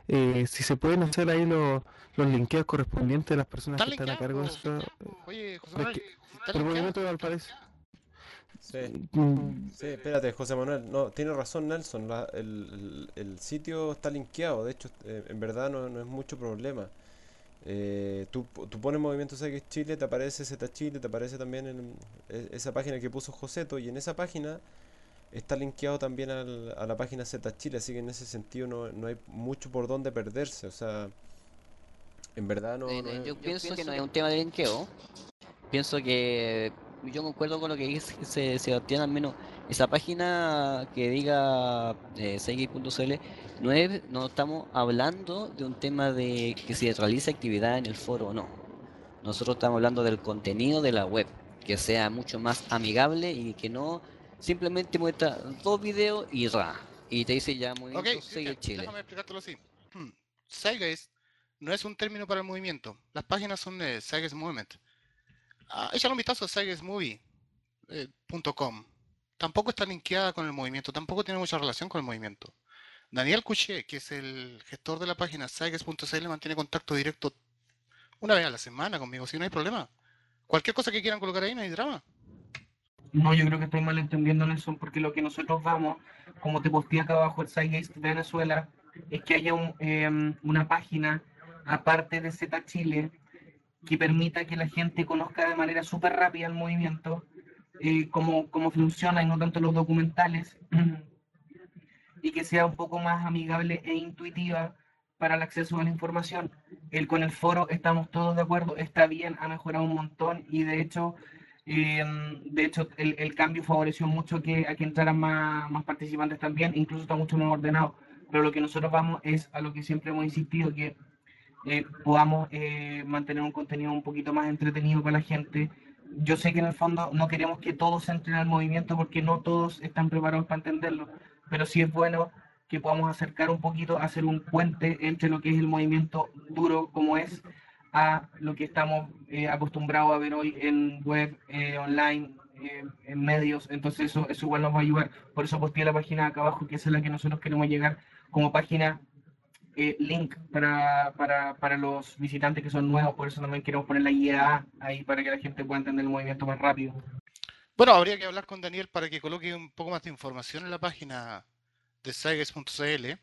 eh, si se pueden hacer ahí los, los linkeos correspondientes de las personas Están que están a linkeados, cargo de po. eso. Oye, José Pero es Manuel, que si está el linkeado, movimiento de Valparaíso. Sí, Mm, sí, espérate, José Manuel. No, tiene razón Nelson. La- el, el- el sitio está linkeado. De hecho, eh, en verdad no, no es mucho problema. Eh, tú, tú pones Movimiento X Chile, te aparece Z Chile, te aparece también en e- esa página que puso Joseto. Y en esa página está linkeado también al- a la página Z Chile. Así que en ese sentido no, no hay mucho por donde perderse. O sea, en verdad no, Eh, no eh, es. yo pienso que no es un tema de linkeo. Pienso que yo concuerdo con lo que dice Se- Sebastián, al menos esa página que diga eh, seis punto c l, no es, no estamos hablando de un tema de que se realice actividad en el foro o no. Nosotros estamos hablando del contenido de la web, que sea mucho más amigable y que no simplemente muestra dos videos y ra, y te dice ya ok, Movimiento Cristian, Seguir Chile. déjame explicártelo así. Zeitgeist no es un término para el movimiento. Las páginas son de Zeitgeist Movement. Ah, échale un vistazo a zeitgeist movie punto com. Tampoco está linkeada con el movimiento, tampoco tiene mucha relación con el movimiento. Daniel Couché, que es el gestor de la página zeitgeist punto c l, mantiene contacto directo una vez a la semana conmigo, si no hay problema. Cualquier cosa que quieran colocar ahí, no hay drama. No, yo creo que estoy malentendiendo, Nelson, porque lo que nosotros vamos, como te posteé acá abajo, el Zeitgeist de Venezuela, es que haya un, em, una página aparte de Z Chile que permita que la gente conozca de manera súper rápida el movimiento, eh, cómo, cómo funciona y no tanto los documentales, y que sea un poco más amigable e intuitiva para el acceso a la información. El, con el foro estamos todos de acuerdo, está bien, ha mejorado un montón y de hecho, eh, de hecho el, el, cambio favoreció mucho que, a que entraran más, más participantes también, incluso está mucho más ordenado. Pero lo que nosotros vamos es a lo que siempre hemos insistido, que eh, podamos eh, mantener un contenido un poquito más entretenido para la gente. Yo sé que en el fondo no queremos que todos entren al movimiento porque no todos están preparados para entenderlo, pero sí es bueno que podamos acercar un poquito, hacer un puente entre lo que es el movimiento duro como es a lo que estamos eh, acostumbrados a ver hoy en web, eh, online, eh, en medios. Entonces eso, eso igual nos va a ayudar. Por eso posteé la página acá abajo, que es a la que nosotros queremos llegar como página eh, link para, para, para los visitantes que son nuevos. Por eso también queremos poner la guía ahí para que la gente pueda entender el movimiento más rápido. Bueno, habría que hablar con Daniel para que coloque un poco más de información en la página de zeitgeist punto c l,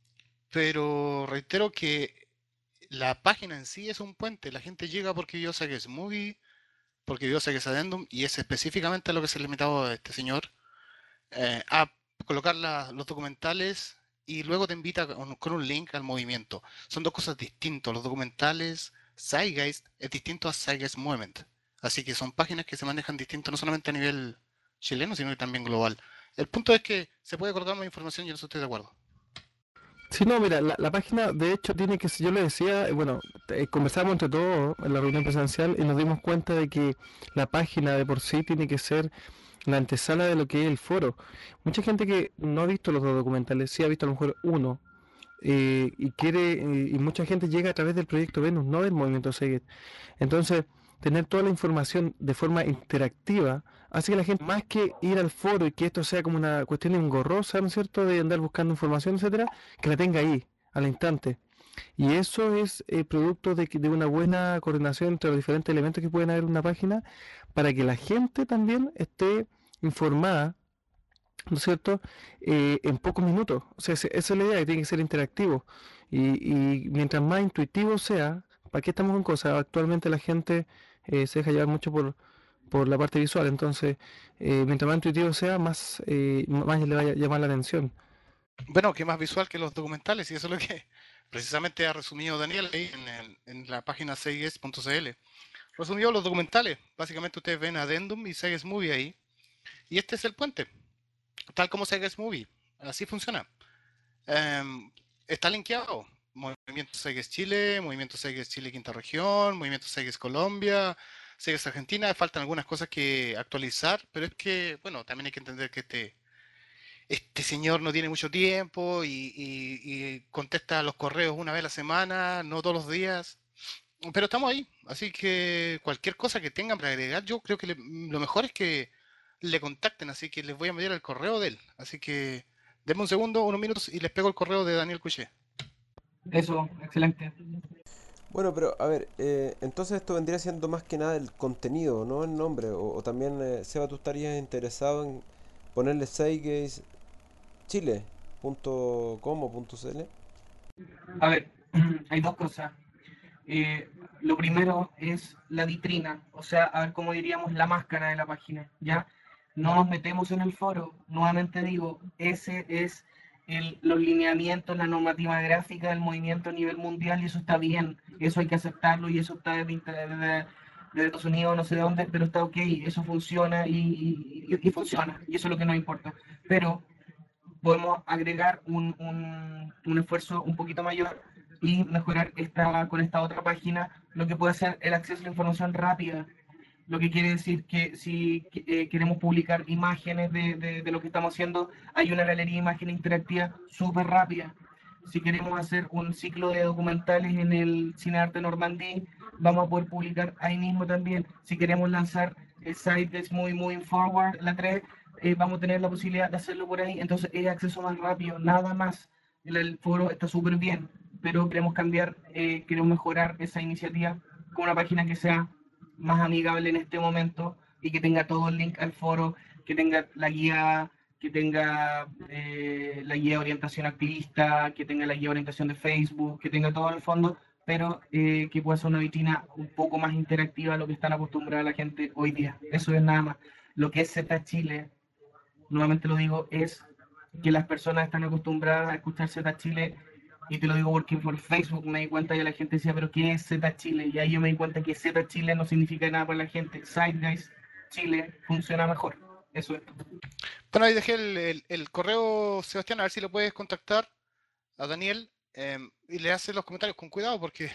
pero reitero que la página en sí es un puente. La gente llega porque vio Zeitgeist Movie, porque vio Zeitgeist Addendum, y es específicamente a lo que se le limitaba a este señor, eh, a colocar la- los documentales y luego te invita con, con un link al movimiento. Son dos cosas distintas. Los documentales, Zeitgeist es distinto a Zeitgeist Movement. Así que son páginas que se manejan distinto no solamente a nivel chileno, sino que también global. El punto es que se puede colocar más información y en eso estoy de acuerdo. Sí, no, mira, la, la página de hecho tiene que, yo le decía, eh, bueno, eh, conversamos entre todos en la reunión presencial y nos dimos cuenta de que la página de por sí tiene que ser la antesala de lo que es el foro. Mucha gente que no ha visto los dos documentales, sí ha visto a lo mejor uno, eh, y quiere, eh, y mucha gente llega a través del proyecto Venus, no del movimiento Seguir. Entonces, tener toda la información de forma interactiva hace que la gente, más que ir al foro y que esto sea como una cuestión engorrosa, ¿no es cierto?, de andar buscando información, etcétera, que la tenga ahí, al instante. Y eso es eh, producto de, que- de una buena coordinación entre los diferentes elementos que pueden haber en una página para que la gente también esté informada, ¿no es cierto?, eh, en pocos minutos. O sea, esa es la idea, que tiene que ser interactivo. Y, y mientras más intuitivo sea, ¿para qué estamos con cosas? Actualmente la gente eh, se deja llevar mucho por, por la parte visual, entonces, eh, mientras más intuitivo sea, más, eh, más le va a llamar la atención. Bueno, que más visual que los documentales, y eso es lo que precisamente ha resumido Daniel ahí en, el- en la página zeitgeist punto c l. Resumió los documentales. Básicamente ustedes ven Addendum y Zeitgeist Movie ahí. Y este es el puente, tal como Zeitgeist Movie. Así funciona. Em, está linkeado. Movimiento Zeitgeist Chile, Movimiento Zeitgeist Chile Quinta Región, Movimiento Zeitgeist Colombia, Zeitgeist Argentina. Faltan algunas cosas que actualizar, pero es que, bueno, también hay que entender que este este señor no tiene mucho tiempo y, y- y contesta los correos una vez a la semana, no todos los días. Pero estamos ahí, así que cualquier cosa que tengan para agregar, yo creo que le- lo mejor es que le contacten, así que les voy a enviar el correo de él. Así que denme un segundo, unos minutos y les pego el correo de Daniel Cuché. Eso, excelente. Bueno, pero a ver, eh, entonces esto vendría siendo más que nada el contenido, no el nombre. O, o también, eh, Seba, tú estarías interesado en ponerle Seagaze Chile punto com o punto cl. A ver, hay dos cosas. Eh, lo primero es la vitrina, o sea, a ver cómo diríamos la máscara de la página, ¿ya? No nos metemos en el foro, nuevamente digo, ese es el, los lineamientos, la normativa gráfica del movimiento a nivel mundial y eso está bien, eso hay que aceptarlo y eso está desde, inter- desde- desde Estados Unidos, no sé de dónde, pero está ok, eso funciona y, y- y funciona, y eso es lo que nos importa. Pero podemos agregar un, un, un esfuerzo un poquito mayor y mejorar esta, con esta otra página lo que puede ser el acceso a la información rápida. Lo que quiere decir que si eh, queremos publicar imágenes de, de, de, lo que estamos haciendo, hay una galería de imágenes interactiva súper rápida. Si queremos hacer un ciclo de documentales en el Cine Arte Normandí, vamos a poder publicar ahí mismo también. Si queremos lanzar el site de muy muy Forward, la tres, eh, vamos a tener la posibilidad de hacerlo por ahí. Entonces es acceso más rápido, nada más. El, el foro está súper bien, pero queremos cambiar, eh, queremos mejorar esa iniciativa con una página que sea más amigable en este momento y que tenga todo el link al foro, que tenga la guía, que tenga eh, la guía de orientación activista, que tenga la guía de orientación de Facebook, que tenga todo en el fondo, pero eh, que pueda ser una vitrina un poco más interactiva a lo que están acostumbrada la gente hoy día. Eso es nada más. Lo que es Z Chile, nuevamente lo digo, es que las personas están acostumbradas a escuchar Z Chile, y te lo digo porque por Facebook me di cuenta y la gente decía, pero ¿qué es Z Chile? Y ahí yo me di cuenta que Z Chile no significa nada para la gente. Sideguys Chile funciona mejor. Eso es. Bueno, ahí dejé el, el- el correo, Sebastián, a ver si lo puedes contactar a Daniel em, y le haces los comentarios con cuidado porque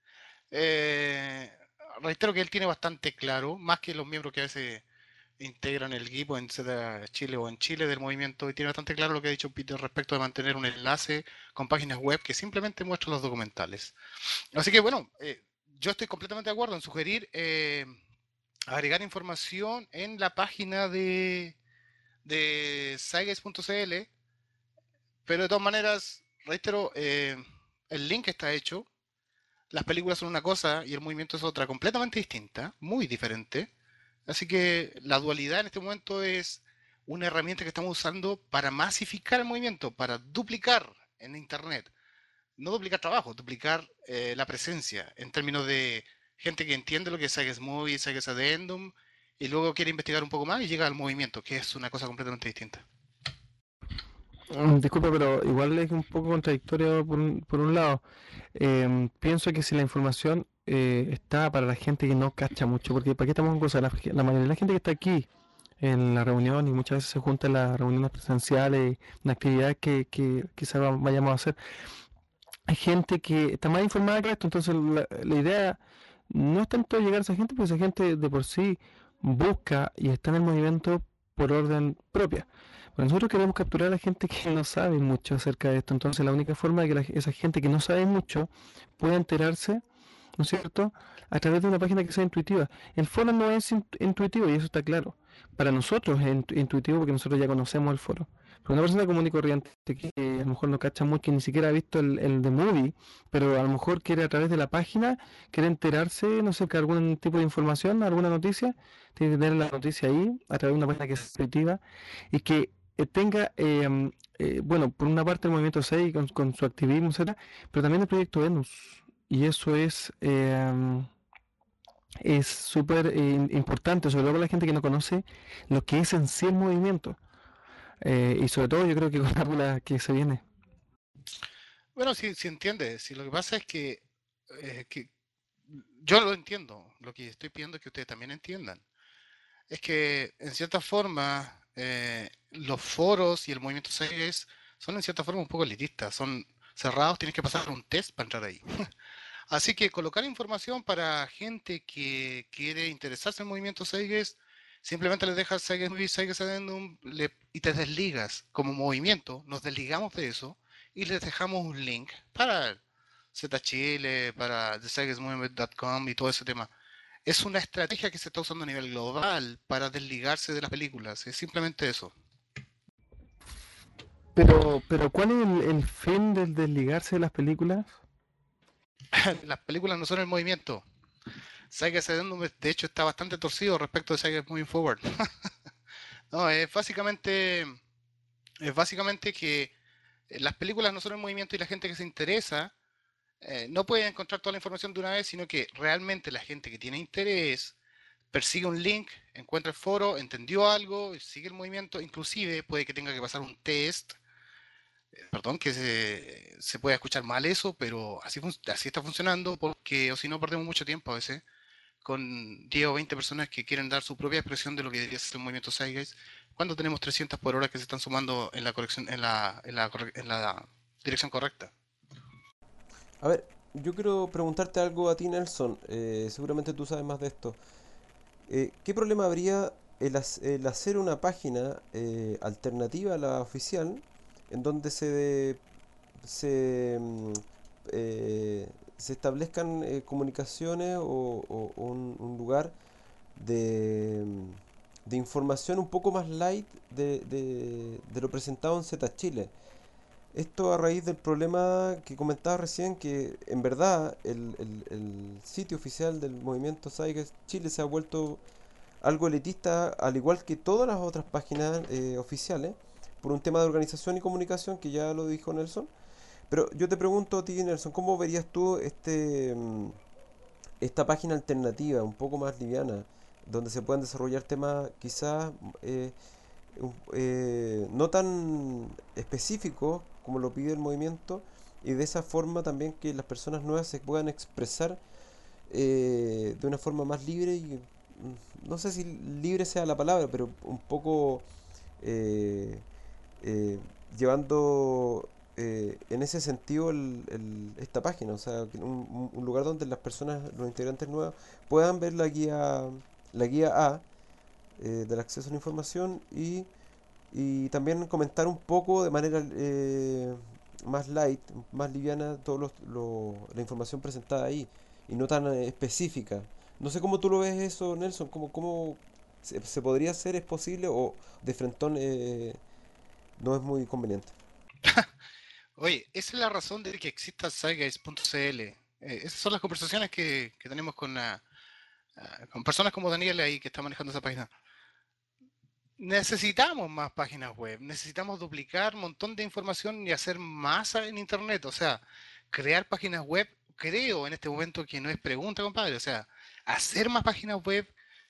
eh, reitero que él tiene bastante claro, más que los miembros que a veces integran el equipo en Z Chile o en Chile del movimiento, y tiene bastante claro lo que ha dicho Peter respecto de mantener un enlace con páginas web que simplemente muestran los documentales. Así que bueno, eh, yo estoy completamente de acuerdo en sugerir eh, agregar información en la página de, de Saiges punto cl, pero de todas maneras, reitero, eh, el link está hecho, las películas son una cosa y el movimiento es otra, completamente distinta, muy diferente. Así que la dualidad en este momento es una herramienta que estamos usando para masificar el movimiento, para duplicar en Internet. No duplicar trabajo, duplicar eh, la presencia en términos de gente que entiende lo que es Sages Movie, Sages Addendum, y luego quiere investigar un poco más y llega al movimiento, que es una cosa completamente distinta. Mm, Disculpa, pero igual es un poco contradictorio por un, por un lado. Em, pienso que si la información eh, está para la gente que no cacha mucho, porque ¿para qué estamos con cosas? La, la mayoría de la gente que está aquí en la reunión y muchas veces se junta en las reuniones presenciales, en actividades que, que quizás va- vayamos a hacer, hay gente que está más informada que esto, entonces la, la idea no es tanto llegar a esa gente, porque esa gente de por sí busca y está en el movimiento por orden propia. Pero nosotros queremos capturar a la gente que no sabe mucho acerca de esto, entonces la única forma de que la- esa gente que no sabe mucho pueda enterarse, ¿no es cierto?, a través de una página que sea intuitiva. El foro no es int- intuitivo y eso está claro. Para nosotros es intu- intuitivo porque nosotros ya conocemos el foro. Pero una persona común y corriente que a lo mejor no cacha mucho, que ni siquiera ha visto el, el de Movie, pero a lo mejor quiere a través de la página, quiere enterarse, no sé, que algún tipo de información, alguna noticia, tiene que tener la noticia ahí, a través de una página que es intuitiva y que eh, tenga, eh, eh, bueno, por una parte el movimiento seis con, con su activismo, etcétera, pero también el proyecto Venus. Y eso es eh, es súper eh, importante, sobre todo para la gente que no conoce lo que es en sí el movimiento. Eh, y sobre todo yo creo que con la regla que se viene. Bueno, sí, sí entiende. Sí, lo que pasa es que, eh, que yo lo entiendo. Lo que estoy pidiendo es que ustedes también entiendan. Es que, en cierta forma, eh, los foros y el movimiento seis son en cierta forma un poco elitistas, son cerrados, tienes que pasar un test para entrar ahí. Así que colocar información para gente que quiere interesarse en movimiento seis, simplemente les dejas Seiges Movie, Seiges Addendum le- y te desligas. Como movimiento, nos desligamos de eso y les dejamos un link para Z Chile, para the seiges movement punto com y todo ese tema. Es una estrategia que se está usando a nivel global para desligarse de las películas. Es simplemente eso. Pero, pero ¿cuál es el, el fin del desligarse de las películas? Las películas no son el movimiento. Saigas Addendum, de hecho, está bastante torcido respecto de Saigas Moving Forward. No, es básicamente, es básicamente que las películas no son el movimiento y la gente que se interesa eh, no puede encontrar toda la información de una vez, sino que realmente la gente que tiene interés persigue un link, encuentra el foro, entendió algo, sigue el movimiento, inclusive puede que tenga que pasar un test. Perdón que se, se pueda escuchar mal eso, pero así, así está funcionando, porque o si no perdemos mucho tiempo a veces con diez o veinte personas que quieren dar su propia expresión de lo que debería ser el movimiento Zeitgeist, cuando tenemos trescientas por hora que se están sumando en la corrección, en la, en la, en la dirección correcta. A ver, yo quiero preguntarte algo a ti, Nelson. Eh, seguramente tú sabes más de esto. Eh, ¿qué problema habría el, el hacer una página eh, alternativa a la oficial en donde se, se, mm, eh, se establezcan eh, comunicaciones o, o- o un, un lugar de, mm, de información un poco más light de, de- de lo presentado en Z Chile? Esto a raíz del problema que comentaba recién, que en verdad el, el- el sitio oficial del movimiento Saigas Chile se ha vuelto algo elitista, al igual que todas las otras páginas eh, oficiales, por un tema de organización y comunicación, que ya lo dijo Nelson. Pero yo te pregunto a ti, Nelson, ¿cómo verías tú este, mm, esta página alternativa, un poco más liviana, donde se puedan desarrollar temas quizás eh, un- eh, no tan específicos como lo pide el movimiento, y de esa forma también que las personas nuevas se puedan expresar eh, de una forma más libre y mm, no sé si libre sea la palabra, pero un poco eh, eh, llevando eh, en ese sentido el- el- esta página, o sea, que un, un- un lugar donde las personas, los integrantes nuevos, puedan ver la guía, la guía A eh, del acceso a la información y, y también comentar un poco de manera eh, más light, más liviana, toda la información presentada ahí y no tan eh, específica. No sé cómo tú lo ves eso, Nelson, cómo, cómo se, se podría hacer, es posible o de frentón eh, no es muy conveniente. Oye, esa es la razón de que exista Zeitgeist punto c l. Eh, esas son las conversaciones que, que tenemos con, ah, ah, con personas como Daniel ahí que está manejando esa página. Necesitamos más páginas web, necesitamos duplicar un montón de información y hacer masa en Internet. O sea, crear páginas web, creo en este momento que no es pregunta, compadre. O sea, hacer más páginas web,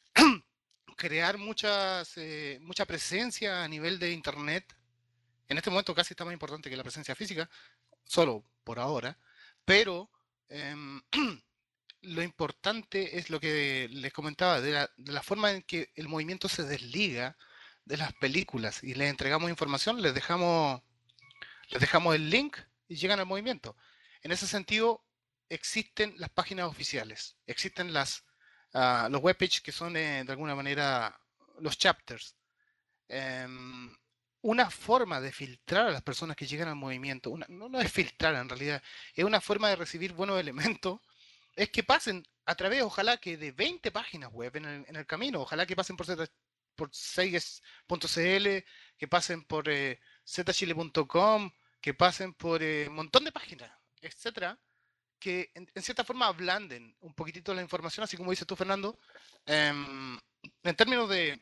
crear muchas, eh, mucha presencia a nivel de Internet. En este momento casi está más importante que la presencia física, solo por ahora. Pero em, lo importante es lo que les comentaba, de la, de la forma en que el movimiento se desliga de las películas y les entregamos información, les dejamos, les dejamos el link y llegan al movimiento. En ese sentido, existen las páginas oficiales, existen las, uh, los webpages que son eh, de alguna manera los chapters. Um, una forma de filtrar a las personas que llegan al movimiento, una, no, no es filtrar en realidad, es una forma de recibir buenos elementos, es que pasen a través, ojalá que de veinte páginas web en el, en el camino, ojalá que pasen por, Z, por seiges punto c l, que pasen por eh, z chile punto com, que pasen por eh, un montón de páginas, etcétera, que en, en, cierta forma ablanden un poquitito la información, así como dices tú, Fernando, eh, en términos de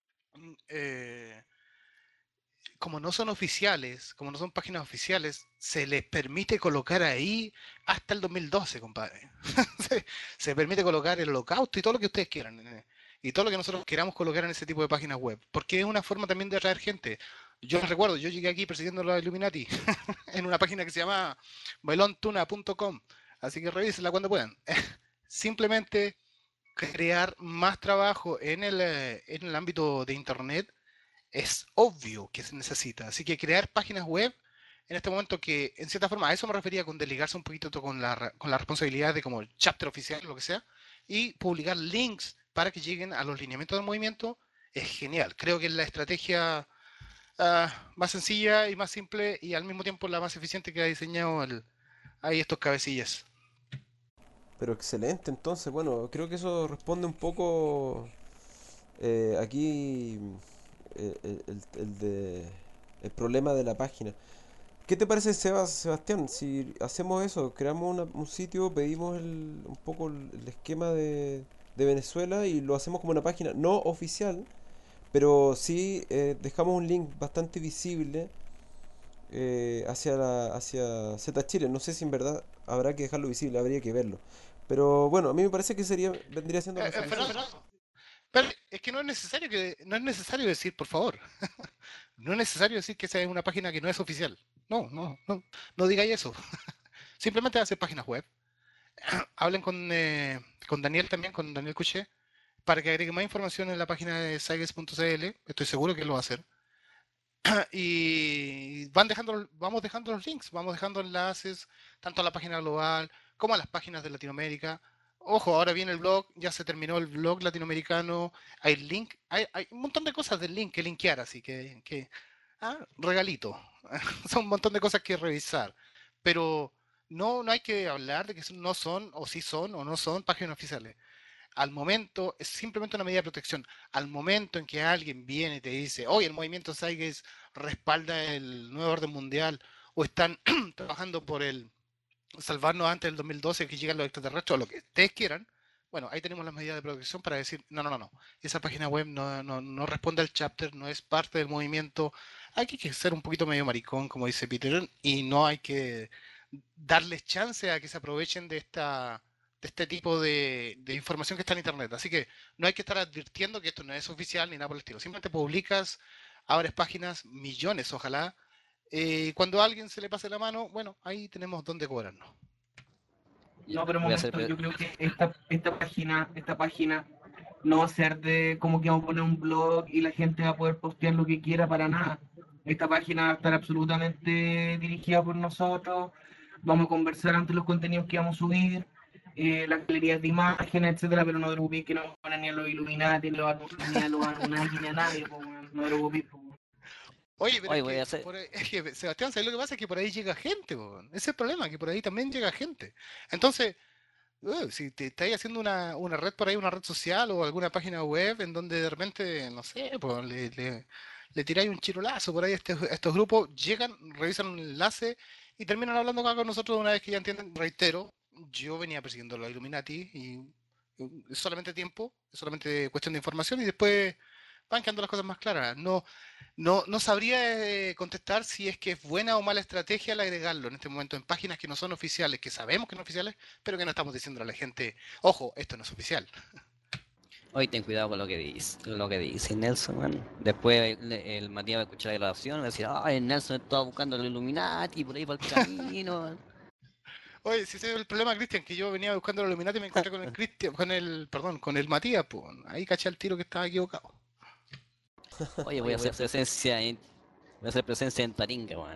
eh, como no son oficiales, como no son páginas oficiales, se les permite colocar ahí hasta el dos mil doce, compadre. se, se permite colocar el holocausto y todo lo que ustedes quieran. eh, Y todo lo que nosotros queramos colocar en ese tipo de páginas web. Porque es una forma también de atraer gente. Yo les recuerdo, yo llegué aquí presidiendo la Illuminati en una página que se llama bailontuna punto com. Así que revísenla cuando puedan. Simplemente crear más trabajo en el, eh, en el ámbito de Internet es obvio que se necesita. Así que crear páginas web en este momento que, en cierta forma, a eso me refería con desligarse un poquito con la, con la responsabilidad de como el chapter oficial, lo que sea, y publicar links para que lleguen a los lineamientos del movimiento, es genial. Creo que es la estrategia uh, más sencilla y más simple y al mismo tiempo la más eficiente que ha diseñado el, ahí estos cabecillas. Pero excelente, entonces, bueno, creo que eso responde un poco eh, aquí eh, el, el- el de, el problema de la página. ¿Qué te parece, Sebas, Sebastián? Si hacemos eso, creamos una- un sitio, pedimos el- un poco el, el esquema de, de Venezuela y lo hacemos como una página no oficial, pero sí eh, dejamos un link bastante visible eh, hacia la, hacia Z Chile. No sé si en verdad habrá que dejarlo visible, habría que verlo. Pero bueno, a mí me parece que sería, vendría siendo Eh, la eh, solución. Fernando, pero es que no es necesario que no es necesario decir, por favor. No es necesario decir que esa es una página que no es oficial. No, no, no, no digáis eso. Simplemente hacer páginas web. Hablen con, eh, con Daniel también, con Daniel Cuché, para que agregue más información en la página de saiges punto c l. Estoy seguro que él lo va a hacer. Y van dejando, vamos dejando los links, vamos dejando enlaces tanto a la página global como a las páginas de Latinoamérica. Ojo, ahora viene el blog, ya se terminó el blog latinoamericano, hay link, hay, hay un montón de cosas del link que linkear, así que, que ah, regalito. Son un montón de cosas que revisar, pero no, no hay que hablar de que no son, o sí son, o no son páginas oficiales. Al momento, es simplemente una medida de protección. Al momento en que alguien viene y te dice, oye, el movimiento Saiges respalda el nuevo orden mundial, o están trabajando por el salvarnos antes del dos mil doce, que llegan los extraterrestres, o lo que ustedes quieran, bueno, ahí tenemos las medidas de protección para decir, no, no, no, no, esa página web no, no, no responde al chapter, no es parte del movimiento, hay que ser un poquito medio maricón, como dice Peter, y no hay que darles chance a que se aprovechen de esta de este tipo de, de información que está en internet. Así que no hay que estar advirtiendo que esto no es oficial ni nada por el estilo. Simplemente publicas, abres páginas, millones, ojalá. Eh, cuando a alguien se le pase la mano, bueno, ahí tenemos donde cobrarnos. No, pero un Voy a hacer. momento, pre- yo creo que esta, esta página, esta página no va a ser de como que vamos a poner un blog y la gente va a poder postear lo que quiera para nada. Esta página va a estar absolutamente dirigida por nosotros. Vamos a conversar ante los contenidos que vamos a subir, eh, las galerías de imágenes, etcétera, pero no te preocupes que no vamos a poner ni a los Illuminati, ni a los, ni a los Anunnaki, ni a nadie, po, weón. No te preocupes, po, weón. Oye, pero Hoy es voy a que, hacer. por ahí- es que, Sebastián, ¿sabes lo que pasa? Es que por ahí llega gente, po. Ese es el problema, que por ahí también llega gente. Entonces, uh, si te estáis haciendo una, una red por ahí, una red social o alguna página web en donde de repente, no sé, pues le, le, le tiráis un chirolazo por ahí a, este- a estos grupos, llegan, revisan un enlace y terminan hablando acá con nosotros una vez que ya entienden, reitero, yo venía persiguiendo a los Illuminati y y es solamente tiempo, es solamente cuestión de información y después van quedando las cosas más claras. No, no, no sabría eh, contestar si es que es buena o mala estrategia al agregarlo en este momento en páginas que no son oficiales, que sabemos que no son oficiales, pero que no estamos diciendo a la gente, ojo, esto no es oficial. Hoy ten cuidado con lo que dice, lo que dice Nelson, man. Después el, el Matías va a escuchar la grabación y va a decir, ay, Nelson estaba buscando el Illuminati por ahí para el camino, man". Oye, si ese es el problema, Cristian, que yo venía buscando los Illuminati y me encontré con el Cristian, con el, perdón, con el Matías, pues ahí caché al tiro que estaba equivocado. Oye, voy a hacer presencia en, voy a hacer presencia en Taringa, man.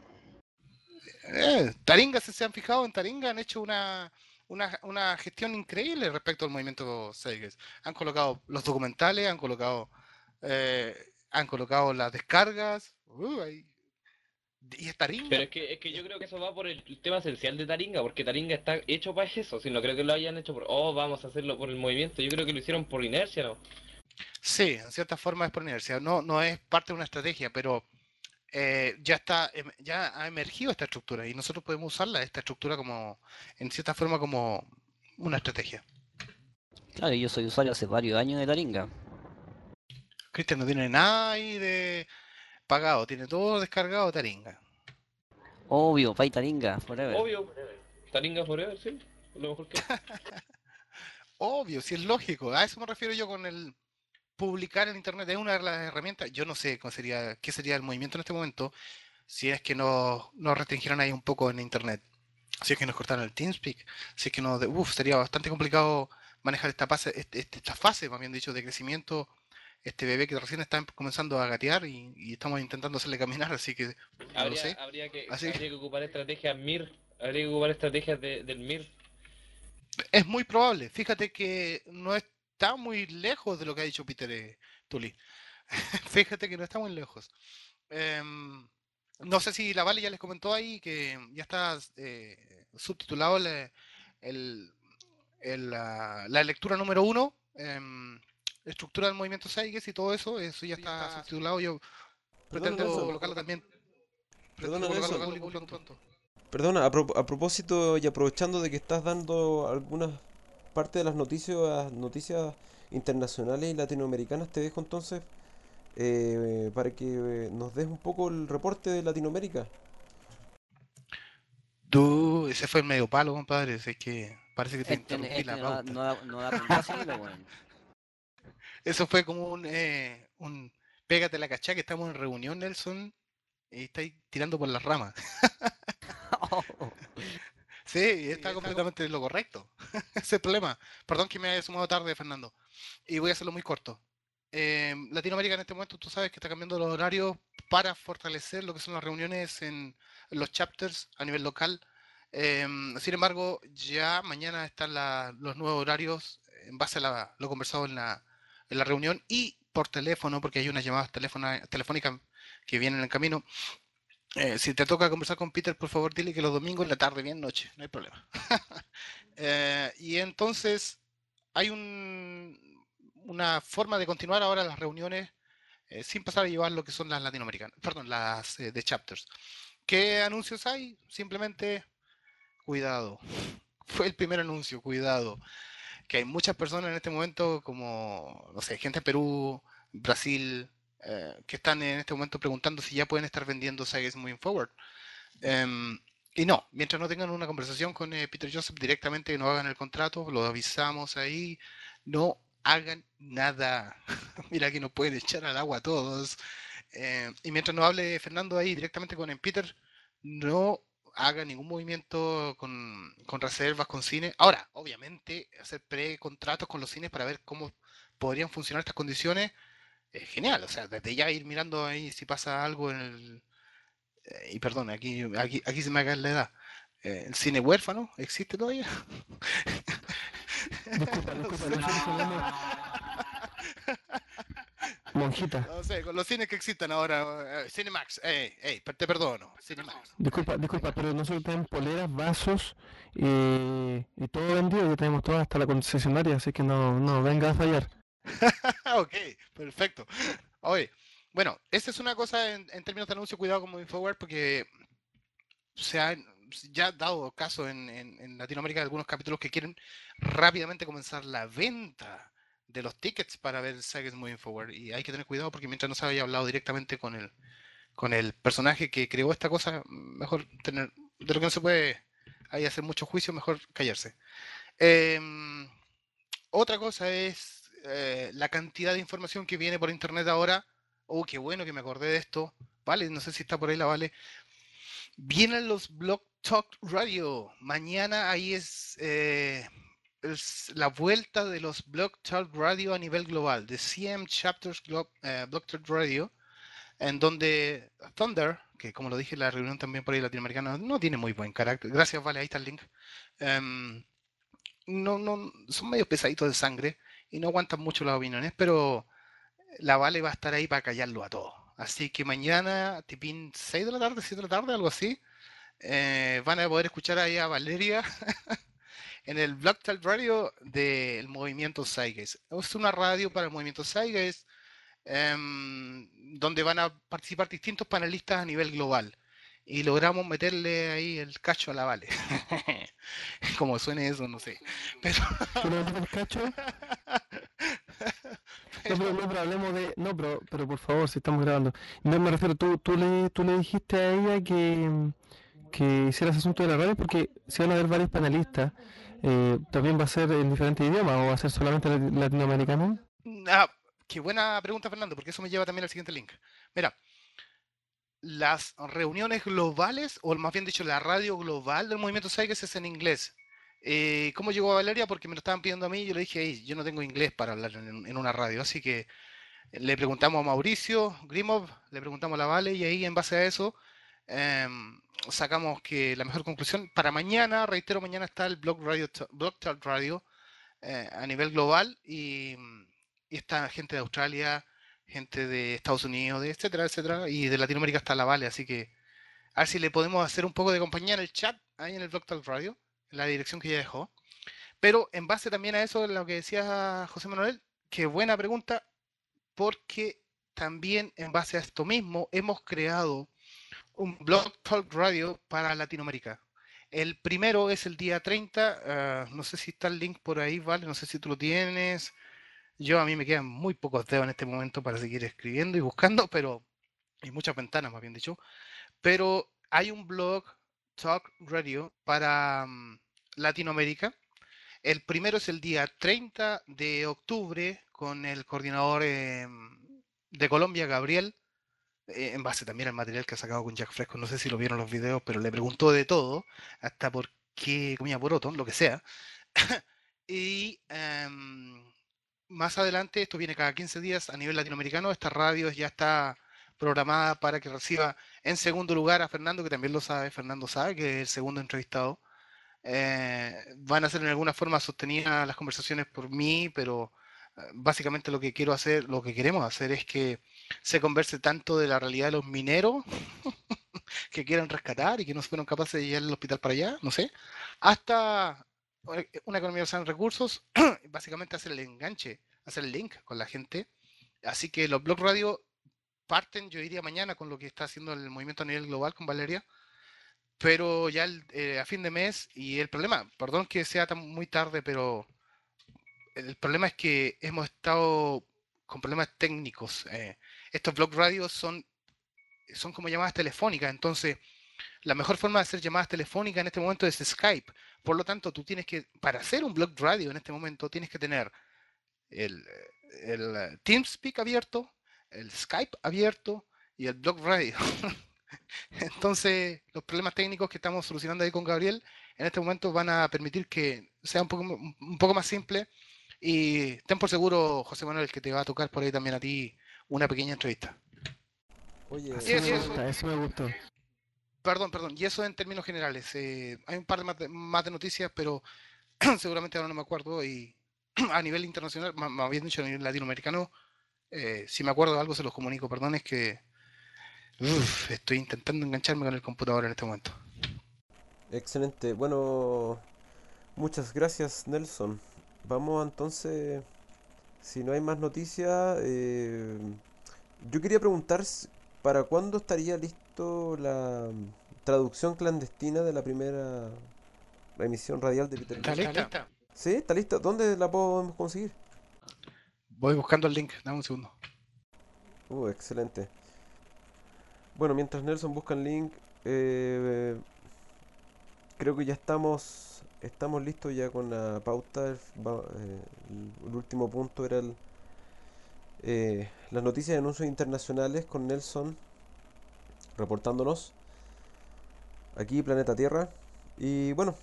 Eh, Taringa, si se han fijado en Taringa, han hecho una, una, una gestión increíble respecto al movimiento Seiges. Han colocado los documentales, han colocado, eh, han colocado las descargas, uh, ahí- y es Pero Taringa. es que, es que yo creo que eso va por el tema esencial de Taringa, porque Taringa está hecho para eso, si no creo que lo hayan hecho por, oh, vamos a hacerlo por el movimiento, yo creo que lo hicieron por inercia, ¿no? Sí, en cierta forma es por inercia. No, no es parte de una estrategia, pero eh, ya está, em- ya ha emergido esta estructura y nosotros podemos usarla, esta estructura como, en cierta forma, como una estrategia. Claro, yo soy usuario hace varios años de Taringa. Cristian no tiene nada ahí de pagado, tiene todo descargado de Taringa. Obvio, Pay Taringa, forever. Obvio, Taringa Forever, sí, lo mejor que hay. Obvio, si es lógico. A eso me refiero yo con el publicar en internet. Es una de las herramientas. Yo no sé cómo sería, qué sería el movimiento en este momento si es que nos, nos restringieran ahí un poco en internet. Si es que nos cortaran el TeamSpeak. Si es que nos... Uf, sería bastante complicado manejar esta fase, este- este- esta fase, más bien dicho, de crecimiento. Este bebé que recién está comenzando a gatear y, y estamos intentando hacerle caminar, así que no lo Habría, sé. habría que, Así habría que ocupar estrategias M I R, habría que ocupar estrategias de- del M I R. es muy probable. Fíjate que no está muy lejos de lo que ha dicho Peter eh, Tully. Fíjate que no está muy lejos. Em, no sé si la Vale ya les comentó ahí que ya está eh, subtitulado el, el- el, la, la lectura número uno, em, estructura del movimiento Seiges y todo eso, eso ya está subtitulado. Yo Perdón, pretendo Nelson, colocarlo también. Perdona, colocarlo Nelson. al público pronto. Perdona, a, pro- a propósito y aprovechando de que estás dando algunas partes de las noticias, noticias internacionales y latinoamericanas, te dejo entonces eh, para que eh, nos des un poco el reporte de Latinoamérica. Tú, ese fue el medio palo, compadre. Es que parece que te Este, interrumpí este la no, da- pauta. no, da- no da para entrar sin hilo, weón. Eso fue como un, eh, un pégate la cachá que estamos en reunión, Nelson, y estáis tirando por las ramas. Sí, y está completamente lo correcto. Ese es el problema. Perdón que me haya sumado tarde, Fernando. Y voy a hacerlo muy corto. Eh, Latinoamérica en este momento, tú sabes que está cambiando los horarios para fortalecer lo que son las reuniones en, en los chapters a nivel local. Eh, sin embargo, ya mañana están la- los nuevos horarios en base a la- lo conversado en la, en la reunión y por teléfono, porque hay unas llamadas telefona- telefónicas que vienen en camino. Eh, si te toca conversar con Peter, por favor, dile que los domingos en la tarde, bien noche, no hay problema. Eh, y entonces hay un, una forma de continuar ahora las reuniones eh, sin pasar a llevar lo que son las latinoamericanas, perdón, las eh, de chapters. ¿Qué anuncios hay? Simplemente cuidado. Fue el primer anuncio, cuidado. Que hay muchas personas en este momento, como, no sé, gente en Perú, Brasil, eh, que están en este momento preguntando si ya pueden estar vendiendo Sagas Moving Forward. Em, y no, mientras no tengan una conversación con eh, Peter Joseph directamente, que no hagan el contrato, lo avisamos ahí, no hagan nada. Mira que nos pueden echar al agua a todos. Eh, y mientras no hable Fernando ahí directamente con el Peter, no haga ningún movimiento con, con reservas, con cine. Ahora, obviamente, hacer pre-contratos con los cines para ver cómo podrían funcionar estas condiciones es genial. O sea, desde ya ir mirando ahí si pasa algo en el, eh, y perdón, aquí, aquí, aquí se me cae la edad. Eh, ¿El cine huérfano existe todavía? Disculpa, No disculpa, sé. nosotros tenemos monjita. No sé, con los cines que existan ahora, eh, Cinemax, ey, ey, per- te perdono, Cinemax. Disculpa, disculpa, pero nosotros tenemos poleras, vasos y, y todo vendido, ya tenemos todo hasta la concesionaria, así que no, no venga a fallar. Ok, perfecto. Oye, bueno, esta es una cosa en, en términos de anuncio, cuidado con Moving Forward, porque se han ya dado caso en, en, en Latinoamérica de algunos capítulos que quieren rápidamente comenzar la venta de los tickets para ver Sagas Moving Forward. Y hay que tener cuidado porque mientras no se haya hablado directamente con el, con el personaje que creó esta cosa, mejor tener, de lo que no se puede ahí hacer mucho juicio, mejor callarse. Em, otra cosa es eh, la cantidad de información que viene por internet ahora. Oh, qué bueno que me acordé de esto. Vale, no sé si está por ahí la Vale. Vienen los Blog Talk Radio. Mañana ahí es, eh, es la vuelta de los Blog Talk Radio a nivel global, de C M Chapters Glo eh, Blog Talk Radio, en donde Thunder, que como lo dije en la reunión también por ahí latinoamericana, no tiene muy buen carácter. Gracias, Vale, ahí está el link. Um, no, no, son medio pesaditos de sangre y no aguantan mucho las opiniones, pero la Vale va a estar ahí para callarlo a todos. Así que mañana, tipín seis de la tarde, siete de la tarde, algo así, eh, van a poder escuchar ahí a Valeria en el Blog Talk Radio del movimiento Zeitgeist. Es una radio para el movimiento Zeitgeist, em, donde van a participar distintos panelistas a nivel global. Y logramos meterle ahí el cacho a la Vale. Como suene eso, no sé. Pero... ¿Tú le metes el cacho? No, pero, no, pero hablemos de... No, pero, pero por favor, si estamos grabando. No, me refiero, tú, tú, le, tú le dijiste a ella que, que hiciera ese asunto de la radio porque si van a haber varios panelistas, eh, ¿también va a ser en diferentes idiomas o va a ser solamente lat- latinoamericano? Ah, qué buena pregunta, Fernando, porque eso me lleva también al siguiente link. Mira, las reuniones globales, o más bien dicho, la radio global del movimiento Zeitgeist es en inglés. Eh, ¿Cómo llegó a Valeria? Porque me lo estaban pidiendo a mí y yo le dije, "Ey, yo no tengo inglés para hablar en, en una radio", así que le preguntamos a Mauricio Grimov, le preguntamos a la Vale y ahí en base a eso em, sacamos que la mejor conclusión para mañana, reitero, mañana está el Blog Radio, Blog Talk Radio eh, a nivel global y, y está gente de Australia, gente de Estados Unidos, de etcétera, etcétera, y de Latinoamérica está la Vale, así que a ver si le podemos hacer un poco de compañía en el chat, ahí en el Blog Talk Radio, en la dirección que ya dejó. Pero en base también a eso, lo que decía José Manuel, qué buena pregunta, porque también en base a esto mismo hemos creado un Blog Talk Radio para Latinoamérica. El primero es el día treinta, uh, no sé si está el link por ahí, ¿vale? No sé si tú lo tienes. Yo a mí me quedan muy pocos dedos en este momento para seguir escribiendo y buscando, pero hay muchas ventanas, más bien dicho. Pero hay un Blog Talk Radio para um, Latinoamérica. El primero es el día treinta de octubre con el coordinador eh, de Colombia, Gabriel, eh, en base también al material que ha sacado con Jack Fresco. No sé si lo vieron los videos, pero le preguntó de todo, hasta por qué comía poroto, lo que sea. Y um, más adelante, esto viene cada quince días a nivel latinoamericano, esta radio ya está programada para que reciba en segundo lugar a Fernando, que también lo sabe, Fernando sabe que es el segundo entrevistado. Eh, van a ser en alguna forma sostenidas las conversaciones por mí, pero eh, básicamente lo que quiero hacer, lo que queremos hacer es que se converse tanto de la realidad de los mineros que quieran rescatar y que no fueron capaces de llevar el hospital para allá, no sé, hasta una economía basada en recursos, básicamente hacer el enganche, hacer el link con la gente. Así que los blog radio parten, yo diría mañana, con lo que está haciendo el movimiento a nivel global con Valeria, pero ya el, eh, a fin de mes, y el problema, perdón que sea tan muy tarde, pero el problema es que hemos estado con problemas técnicos. Eh, estos blog radios son, son como llamadas telefónicas, entonces la mejor forma de hacer llamadas telefónicas en este momento es Skype. Por lo tanto, tú tienes que, para hacer un blog radio en este momento, tienes que tener el, el TeamSpeak abierto, el Skype abierto y el blog radio. Entonces, los problemas técnicos que estamos solucionando ahí con Gabriel en este momento van a permitir que sea un poco, un poco más simple. Y ten por seguro, José Manuel, que te va a tocar por ahí también a ti una pequeña entrevista. Oye, Así Eso, me eso. gusta, eso me gustó. Perdón, perdón, y eso en términos generales. Eh, hay un par de más, de más de noticias, pero seguramente ahora no me acuerdo. Y a nivel internacional, me habían dicho a nivel latinoamericano, eh, si me acuerdo de algo se los comunico. Perdón, es que uf, estoy intentando engancharme con el computador en este momento. excelente. Bueno, muchas gracias, Nelson. Vamos entonces, si no hay más noticias, eh, yo quería preguntar s- para cuándo estaría listo la traducción clandestina de la primera emisión radial de Peter ¿Está Lee. lista? ¿Sí? ¿Está lista? ¿Dónde la podemos conseguir? Voy buscando el link, dame un segundo. Uh, excelente. Bueno, mientras Nelson busca el link, eh, creo que ya estamos estamos listos ya con la pauta. El, va- eh, el- el último punto era el, eh, las noticias de anuncios internacionales con Nelson reportándonos aquí, Planeta Tierra. Y bueno,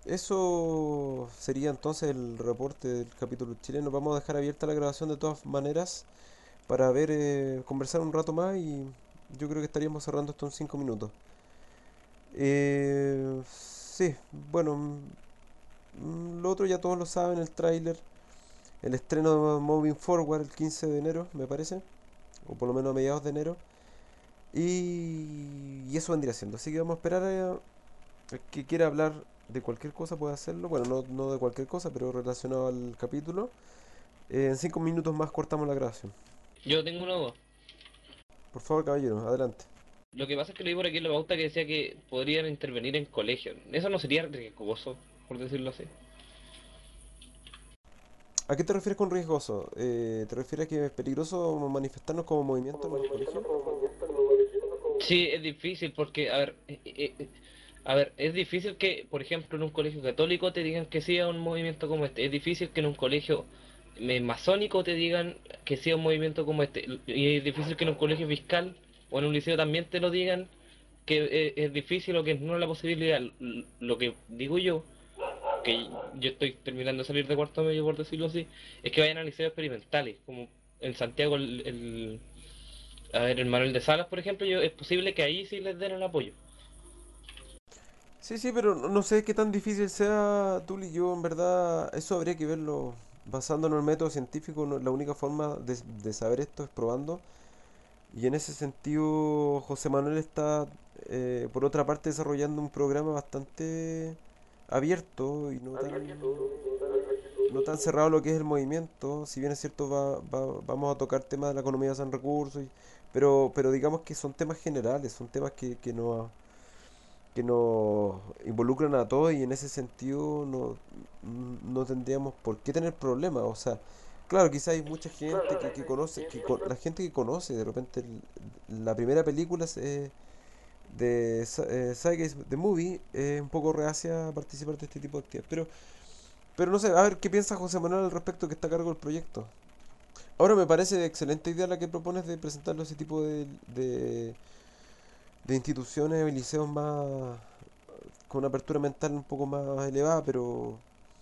eso sería entonces el reporte del capítulo chileno. Vamos a dejar abierta la grabación de todas maneras para ver, eh, conversar un rato más y yo creo que estaríamos cerrando esto en cinco minutos. Eh, sí, bueno, mm, lo otro ya todos lo saben, el tráiler, el estreno de Moving Forward el quince de enero, me parece, o por lo menos a mediados de enero. Y, y eso vendría siendo. Así que vamos a esperar a, el que quiera hablar de cualquier cosa puede hacerlo. Bueno, no, no de cualquier cosa, pero relacionado al capítulo. Eh, en cinco minutos más cortamos la grabación. Yo tengo una duda. Por favor, caballero, adelante. Lo que pasa es que leí por aquí en la pauta que decía que podrían intervenir en colegios. ¿Eso no sería riesgoso, por decirlo así? ¿A qué te refieres con riesgoso? Eh, ¿te refieres a que es peligroso manifestarnos como movimiento en el colegio? Sí, es difícil porque, a ver, eh, eh, eh, a ver, es difícil que, por ejemplo, en un colegio católico te digan que sea un movimiento como este. Es difícil que en un colegio eh, masónico te digan que sea un movimiento como este. Y es difícil que en un colegio fiscal o en un liceo también te lo digan que eh, es difícil o que no es la posibilidad. L- Lo que digo yo, que yo estoy terminando de salir de cuarto medio, por decirlo así, es que vayan a liceos experimentales, como en Santiago el, el- a ver, el Manuel de Salas, por ejemplo, yo, es posible que ahí sí les den el apoyo. Sí, sí, pero no no sé qué tan difícil sea, Tuli. Yo, en verdad, eso habría que verlo basándonos en el método científico. No- la única forma de, de saber esto es probando. Y en ese sentido, José Manuel está, eh, por otra parte, desarrollando un programa bastante abierto y no tan, no tan cerrado a lo que es el movimiento. Si bien es cierto, va, va- vamos a tocar temas de la economía de San Recursos y pero, pero digamos que son temas generales, son temas que, que no que nos involucran a todos y en ese sentido no, no tendríamos por qué tener problemas. O sea, claro, quizás hay mucha gente que, que conoce, que co- la gente que conoce de repente el- la primera película es, eh, de Sa- eh, Stargaze The Movie es un poco reacia a participar de este tipo de actividades. Pero, pero no sé, a ver qué piensa José Manuel al respecto que está a cargo del proyecto. Ahora me parece excelente idea la que propones de presentarlo a ese tipo de, de, de instituciones y liceos más con una apertura mental un poco más elevada, pero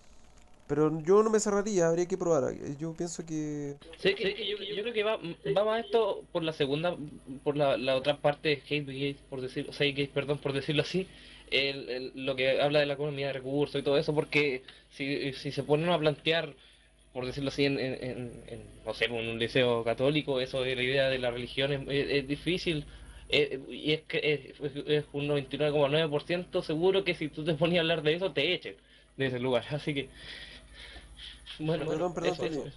pero yo no me cerraría, habría que probar. Eh, Yo pienso que Sé que, que yo, yo creo que va, va más esto por la segunda, por la, la otra parte de Hate Gate, por decirlo, Gate, perdón, por decirlo así, el, el- lo que habla de la economía de recursos y todo eso, porque si, si se ponen a plantear, por decirlo así, en, en, en- en, no sé, en un liceo católico, eso de la idea de la religión es, es- es difícil. Eh, y es que es, es un noventa y nueve coma nueve por ciento seguro que si tú te ponías a hablar de eso te echen de ese lugar. Así que, bueno, perdón, perdón, eso, eso, Tony. eso.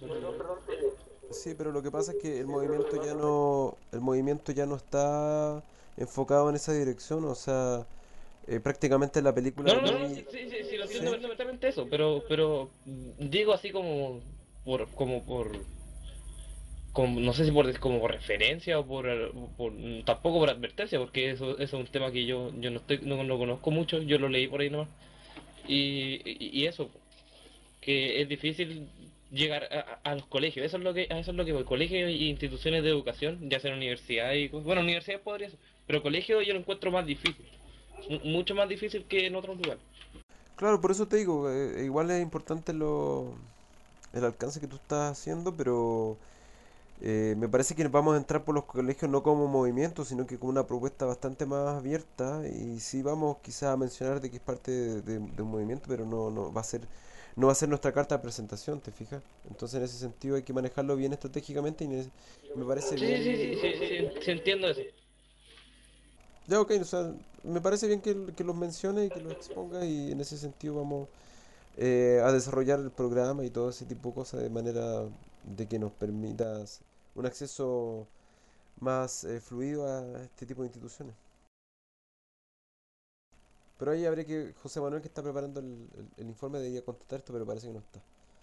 Sí, pero lo que pasa es que el movimiento ya no el movimiento ya no está enfocado en esa dirección, o sea, eh, prácticamente la película No, de no, no, no, sí, Movie, sí, sí, sí, lo entiendo ¿sí? perfectamente eso, pero, pero mm, digo así como por, como por, como, no sé si por como por referencia o por, eh, por- mm, tampoco por advertencia, porque eso, eso es un tema que yo, yo no estoy, no, no conozco mucho, yo lo leí por ahí nomás, y, y, y eso, que es difícil llegar a, a- a los colegios, eso es lo que, a eso es lo que voy, colegios y instituciones de educación, ya sea universidad y cosas, bueno, universidades podría ser, pero colegios yo lo encuentro más difícil, mu- mucho más difícil que en otros lugares. Claro, por eso te digo, eh, igual es importante lo el alcance que tú estás haciendo, pero Eh, me parece que vamos a entrar por los colegios no como movimiento, sino que como una propuesta bastante más abierta y sí vamos quizás a mencionar de que es parte de, de- de un movimiento, pero no, no va a ser no va a ser nuestra carta de presentación, ¿te fijas? Entonces en ese sentido hay que manejarlo bien estratégicamente y ne- me parece Sí, sí, sí, sí, bien. sí, sí, sí, entiendo eso. Ya, ok, o sea, me parece bien que, que los mencione y que los exponga y en ese sentido vamos eh, a desarrollar el programa y todo ese tipo de cosas de manera de que nos permita un acceso más eh, fluido a este tipo de instituciones. Pero ahí habría que, José Manuel que está preparando el, el- el informe debería contestar esto, pero parece que no está.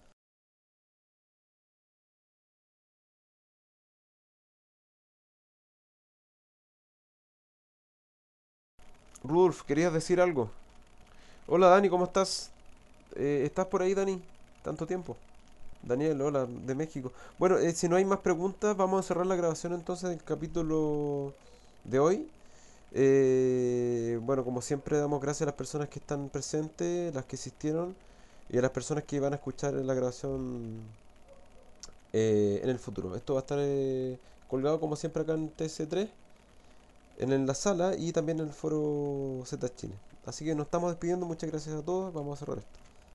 Rudolf, ¿querías decir algo? Hola Dani, ¿cómo estás? Eh, ¿estás por ahí, Dani? Tanto tiempo. Daniel, hola, de México. Bueno, eh, si no hay más preguntas, vamos a cerrar la grabación entonces del capítulo de hoy. Eh, bueno, como siempre, damos gracias a las personas que están presentes, las que asistieron y a las personas que van a escuchar la grabación eh, en el futuro. Esto va a estar eh, colgado como siempre acá en T C tres, en la sala y también en el foro Z Chile. Así que nos estamos despidiendo, muchas gracias a todos, vamos a cerrar esto.